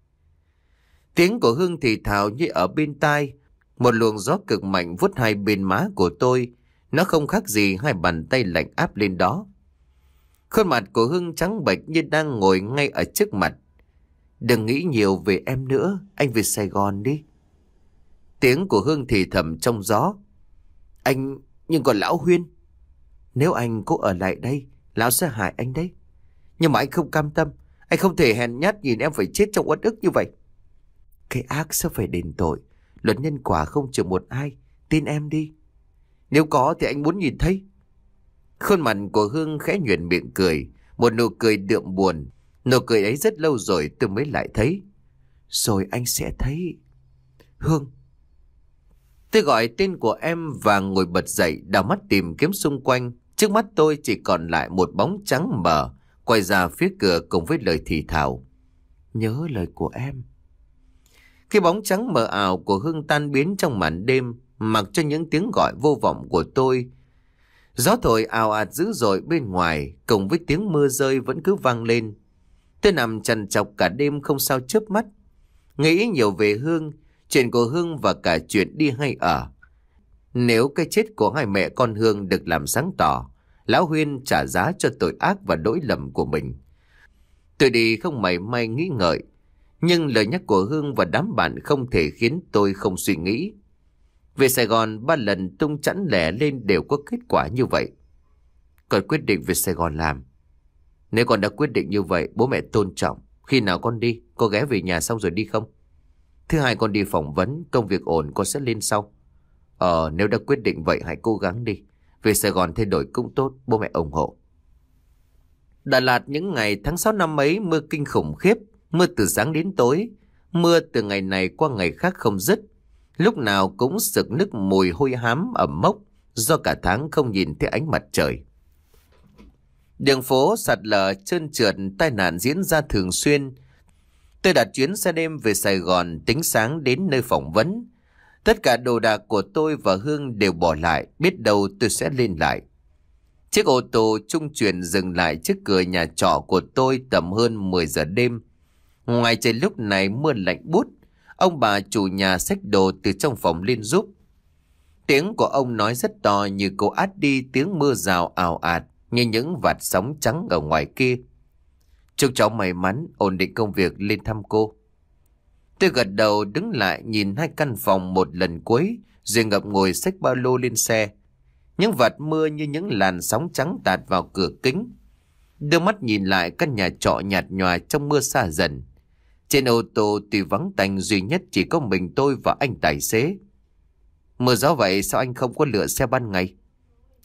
Tiếng của Hương thì thào như ở bên tai. Một luồng gió cực mạnh vuốt hai bên má của tôi. Nó không khác gì hai bàn tay lạnh áp lên đó. Khuôn mặt của Hương trắng bệch như đang ngồi ngay ở trước mặt. Đừng nghĩ nhiều về em nữa, anh về Sài Gòn đi. Tiếng của Hương thì thầm trong gió. Anh, nhưng còn lão Huyên. Nếu anh cố ở lại đây, lão sẽ hại anh đấy. Nhưng mà anh không cam tâm. Anh không thể hèn nhát nhìn em phải chết trong uất ức như vậy. Cái ác sẽ phải đền tội. Luật nhân quả không trừ một ai. Tin em đi. Nếu có thì anh muốn nhìn thấy. Khuôn mặt của Hương khẽ nhoẻn miệng cười. Một nụ cười đượm buồn. Nụ cười ấy rất lâu rồi tôi mới lại thấy. Rồi anh sẽ thấy. Hương. Tôi gọi tên của em và ngồi bật dậy, đảo mắt tìm kiếm xung quanh. Trước mắt tôi chỉ còn lại một bóng trắng mờ quay ra phía cửa cùng với lời thì thào. Nhớ lời của em. Cái bóng trắng mờ ảo của Hương tan biến trong màn đêm, mặc cho những tiếng gọi vô vọng của tôi. Gió thổi ào ạt dữ dội bên ngoài, cùng với tiếng mưa rơi vẫn cứ vang lên. Tôi nằm trằn trọc cả đêm không sao chớp mắt. Nghĩ nhiều về Hương, chuyện của Hương và cả chuyện đi hay ở. Nếu cái chết của hai mẹ con Hương được làm sáng tỏ, lão Huyên trả giá cho tội ác và lỗi lầm của mình. Tôi đi không mảy may nghĩ ngợi. Nhưng lời nhắc của Hương và đám bạn không thể khiến tôi không suy nghĩ. Về Sài Gòn ba lần tung chẵn lẻ lên đều có kết quả như vậy. Con quyết định về Sài Gòn làm. Nếu con đã quyết định như vậy, bố mẹ tôn trọng. Khi nào con đi, con ghé về nhà xong rồi đi không? Thứ hai, con đi phỏng vấn, công việc ổn con sẽ lên sau. Ờ, nếu đã quyết định vậy hãy cố gắng đi. Về Sài Gòn thay đổi cũng tốt, bố mẹ ủng hộ. Đà Lạt những ngày tháng sáu năm ấy mưa kinh khủng khiếp. Mưa từ sáng đến tối. Mưa từ ngày này qua ngày khác không dứt. Lúc nào cũng sực nức mùi hôi hám ẩm mốc, do cả tháng không nhìn thấy ánh mặt trời. Đường phố sạt lở trơn trượt, tai nạn diễn ra thường xuyên. Tôi đặt chuyến xe đêm về Sài Gòn, tính sáng đến nơi phỏng vấn. Tất cả đồ đạc của tôi và Hương đều bỏ lại, biết đâu tôi sẽ lên lại. Chiếc ô tô trung chuyển dừng lại trước cửa nhà trọ của tôi tầm hơn mười giờ đêm. Ngoài trời lúc này mưa lạnh buốt. Ông bà chủ nhà xách đồ từ trong phòng lên giúp. Tiếng của ông nói rất to như cố át đi tiếng mưa rào ào ạt như những vạt sóng trắng ở ngoài kia. Chúc cháu may mắn ổn định công việc, lên thăm cô. Tôi gật đầu đứng lại nhìn hai căn phòng một lần cuối, rồi ngập ngồi xách ba lô lên xe. Những vạt mưa như những làn sóng trắng tạt vào cửa kính. Đưa mắt nhìn lại căn nhà trọ nhạt nhòa trong mưa xa dần. Trên ô tô tuy vắng tanh, duy nhất chỉ có mình tôi và anh tài xế. Mưa gió vậy sao anh không có lựa xe ban ngày?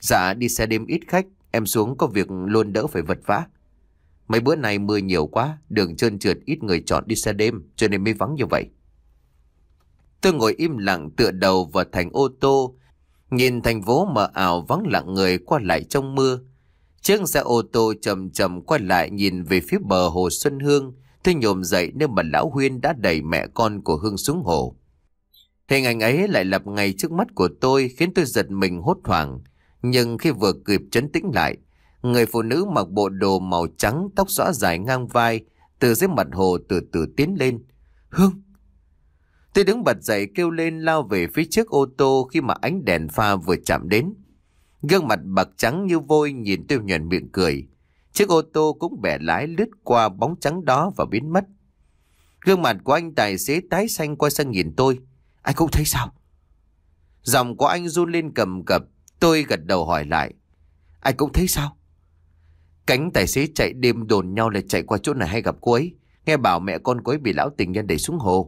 Dạ đi xe đêm ít khách, em xuống có việc luôn đỡ phải vật vã. Mấy bữa nay mưa nhiều quá, đường trơn trượt ít người chọn đi xe đêm cho nên mới vắng như vậy. Tôi ngồi im lặng tựa đầu vào thành ô tô, nhìn thành phố mờ ảo vắng lặng người qua lại trong mưa. Chiếc xe ô tô chậm chậm quay lại nhìn về phía bờ hồ Xuân Hương. Tôi nhổm dậy nơi mà lão Huyên đã đẩy mẹ con của Hương xuống hồ. Hình ảnh ấy lại lập ngay trước mắt của tôi khiến tôi giật mình hốt hoảng. Nhưng khi vừa kịp trấn tĩnh lại, người phụ nữ mặc bộ đồ màu trắng, tóc xõa dài ngang vai, từ dưới mặt hồ từ từ tiến lên. Hương! Tôi đứng bật dậy kêu lên lao về phía trước ô tô khi mà ánh đèn pha vừa chạm đến. Gương mặt bạc trắng như vôi nhìn tôi nhoẻn miệng cười. Chiếc ô tô cũng bẻ lái lướt qua bóng trắng đó và biến mất. Gương mặt của anh tài xế tái xanh quay sang nhìn tôi. Anh cũng thấy sao? Giọng của anh run lên cầm cập. Tôi gật đầu hỏi lại. Anh cũng thấy sao? Cánh tài xế chạy đêm đồn nhau là chạy qua chỗ này hay gặp cô ấy. Nghe bảo mẹ con cô ấy bị lão tình nhân đẩy xuống hồ.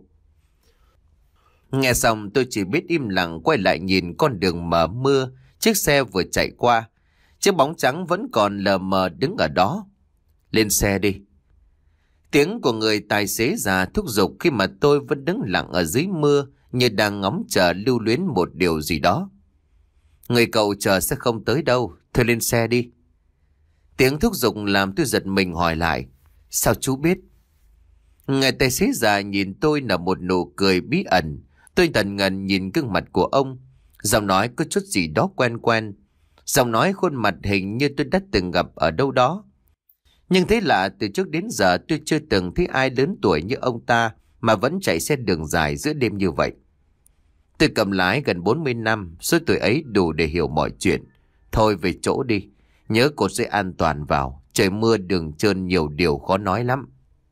Nghe xong tôi chỉ biết im lặng quay lại nhìn con đường mờ mưa. Chiếc xe vừa chạy qua. Chiếc bóng trắng vẫn còn lờ mờ đứng ở đó. Lên xe đi. Tiếng của người tài xế già thúc giục khi mà tôi vẫn đứng lặng ở dưới mưa như đang ngóng chờ lưu luyến một điều gì đó. Người cậu chờ sẽ không tới đâu. Thôi lên xe đi. Tiếng thúc giục làm tôi giật mình hỏi lại. Sao chú biết? Người tài xế già nhìn tôi nở một nụ cười bí ẩn. Tôi tần ngần nhìn gương mặt của ông. Giọng nói có chút gì đó quen quen. Giọng nói khuôn mặt hình như tôi đã từng gặp ở đâu đó. Nhưng thế lạ, từ trước đến giờ tôi chưa từng thấy ai lớn tuổi như ông ta mà vẫn chạy xe đường dài giữa đêm như vậy. Tôi cầm lái gần bốn mươi năm, số tuổi ấy đủ để hiểu mọi chuyện. Thôi về chỗ đi, nhớ cột dây an toàn vào, trời mưa đường trơn nhiều điều khó nói lắm.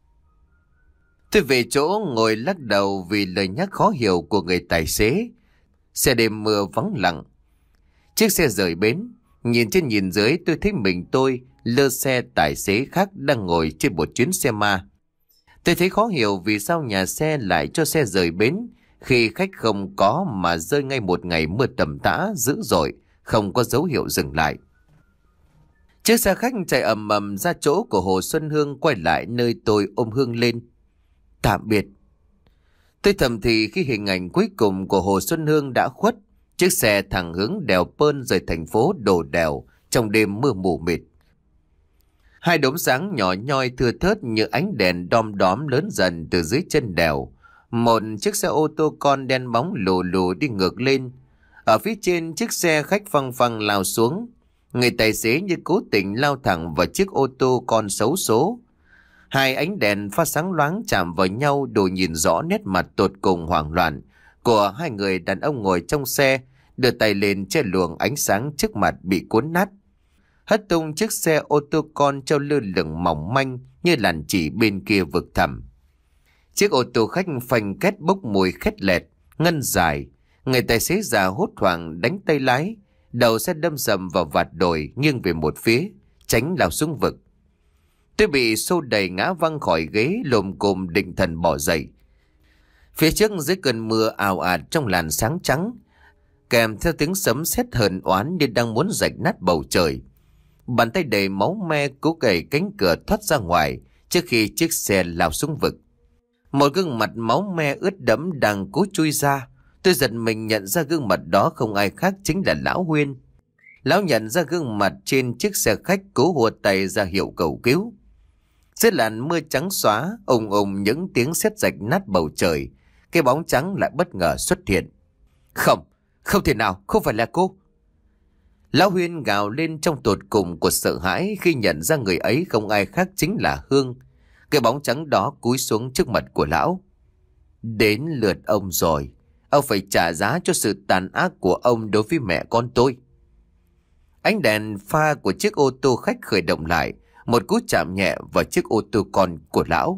Tôi về chỗ ngồi lắc đầu vì lời nhắc khó hiểu của người tài xế. Xe đêm mưa vắng lặng. Chiếc xe rời bến. Nhìn trên nhìn dưới tôi thấy mình tôi lơ xe tài xế khác đang ngồi trên một chuyến xe ma. Tôi thấy khó hiểu vì sao nhà xe lại cho xe rời bến khi khách không có mà rơi ngay một ngày mưa tầm tã dữ dội, không có dấu hiệu dừng lại. Chiếc xe khách chạy ầm ầm ra chỗ của Hồ Xuân Hương quay lại nơi tôi ôm Hương lên. Tạm biệt. Tôi thầm thì khi hình ảnh cuối cùng của Hồ Xuân Hương đã khuất. Chiếc xe thẳng hướng đèo Pơn rời thành phố đổ đèo trong đêm mưa mù mịt. Hai đốm sáng nhỏ nhoi thưa thớt như ánh đèn đom đóm lớn dần từ dưới chân đèo. Một chiếc xe ô tô con đen bóng lù lù đi ngược lên. Ở phía trên chiếc xe khách phăng phăng lao xuống. Người tài xế như cố tình lao thẳng vào chiếc ô tô con xấu số. Hai ánh đèn pha sáng loáng chạm vào nhau đủ nhìn rõ nét mặt tột cùng hoảng loạn của hai người đàn ông ngồi trong xe, đưa tay lên che luồng ánh sáng trước mặt bị cuốn nát. Hất tung chiếc xe ô tô con treo lơ lửng mỏng manh như làn chỉ bên kia vực thẳm. Chiếc ô tô khách phanh két bốc mùi khét lẹt, ngân dài. Người tài xế già hốt hoảng đánh tay lái, đầu xe đâm sầm vào vạt đồi nghiêng về một phía, tránh lao xuống vực. Tôi bị xô đẩy ngã văng khỏi ghế lồm cồm định thần bỏ dậy. Phía trước dưới cơn mưa ào ạt trong làn sáng trắng, kèm theo tiếng sấm sét hờn oán như đang muốn rạch nát bầu trời. Bàn tay đầy máu me cố đẩy cánh cửa thoát ra ngoài trước khi chiếc xe lao xuống vực. Một gương mặt máu me ướt đẫm đang cố chui ra. Tôi giật mình nhận ra gương mặt đó không ai khác chính là Lão Huyên. Lão nhận ra gương mặt trên chiếc xe khách cố hùa tay ra hiệu cầu cứu. Dưới làn mưa trắng xóa, ùng ùng những tiếng sét rạch nát bầu trời, cái bóng trắng lại bất ngờ xuất hiện. Không, không thể nào, không phải là cô. Lão Huyên gào lên trong tột cùng của sợ hãi khi nhận ra người ấy không ai khác chính là Hương. Cái bóng trắng đó cúi xuống trước mặt của lão. Đến lượt ông rồi, ông phải trả giá cho sự tàn ác của ông đối với mẹ con tôi. Ánh đèn pha của chiếc ô tô khách khởi động lại, một cú chạm nhẹ vào chiếc ô tô con của lão.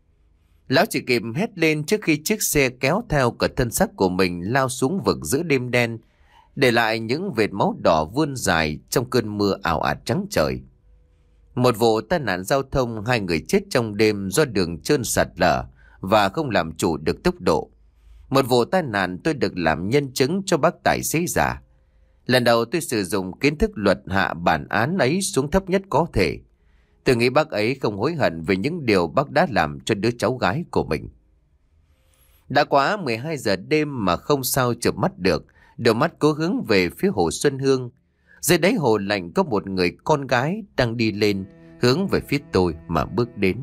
Lão chỉ kịp hét lên trước khi chiếc xe kéo theo cả thân xác của mình lao xuống vực giữa đêm đen, để lại những vệt máu đỏ vươn dài trong cơn mưa ảo ạt trắng trời. Một vụ tai nạn giao thông, hai người chết trong đêm do đường trơn sạt lở và không làm chủ được tốc độ. Một vụ tai nạn tôi được làm nhân chứng cho bác tài xế già. Lần đầu tôi sử dụng kiến thức luật hạ bản án ấy xuống thấp nhất có thể. Tôi nghĩ bác ấy không hối hận về những điều bác đã làm cho đứa cháu gái của mình. Đã quá mười hai giờ đêm mà không sao chợp mắt được, đôi mắt cố hướng về phía hồ Xuân Hương. Dưới đáy hồ lạnh có một người con gái đang đi lên, hướng về phía tôi mà bước đến.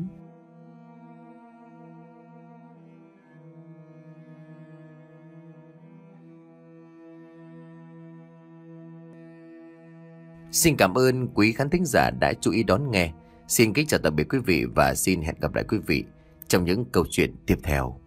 Xin cảm ơn quý khán thính giả đã chú ý đón nghe. Xin kính chào tạm biệt quý vị và xin hẹn gặp lại quý vị trong những câu chuyện tiếp theo.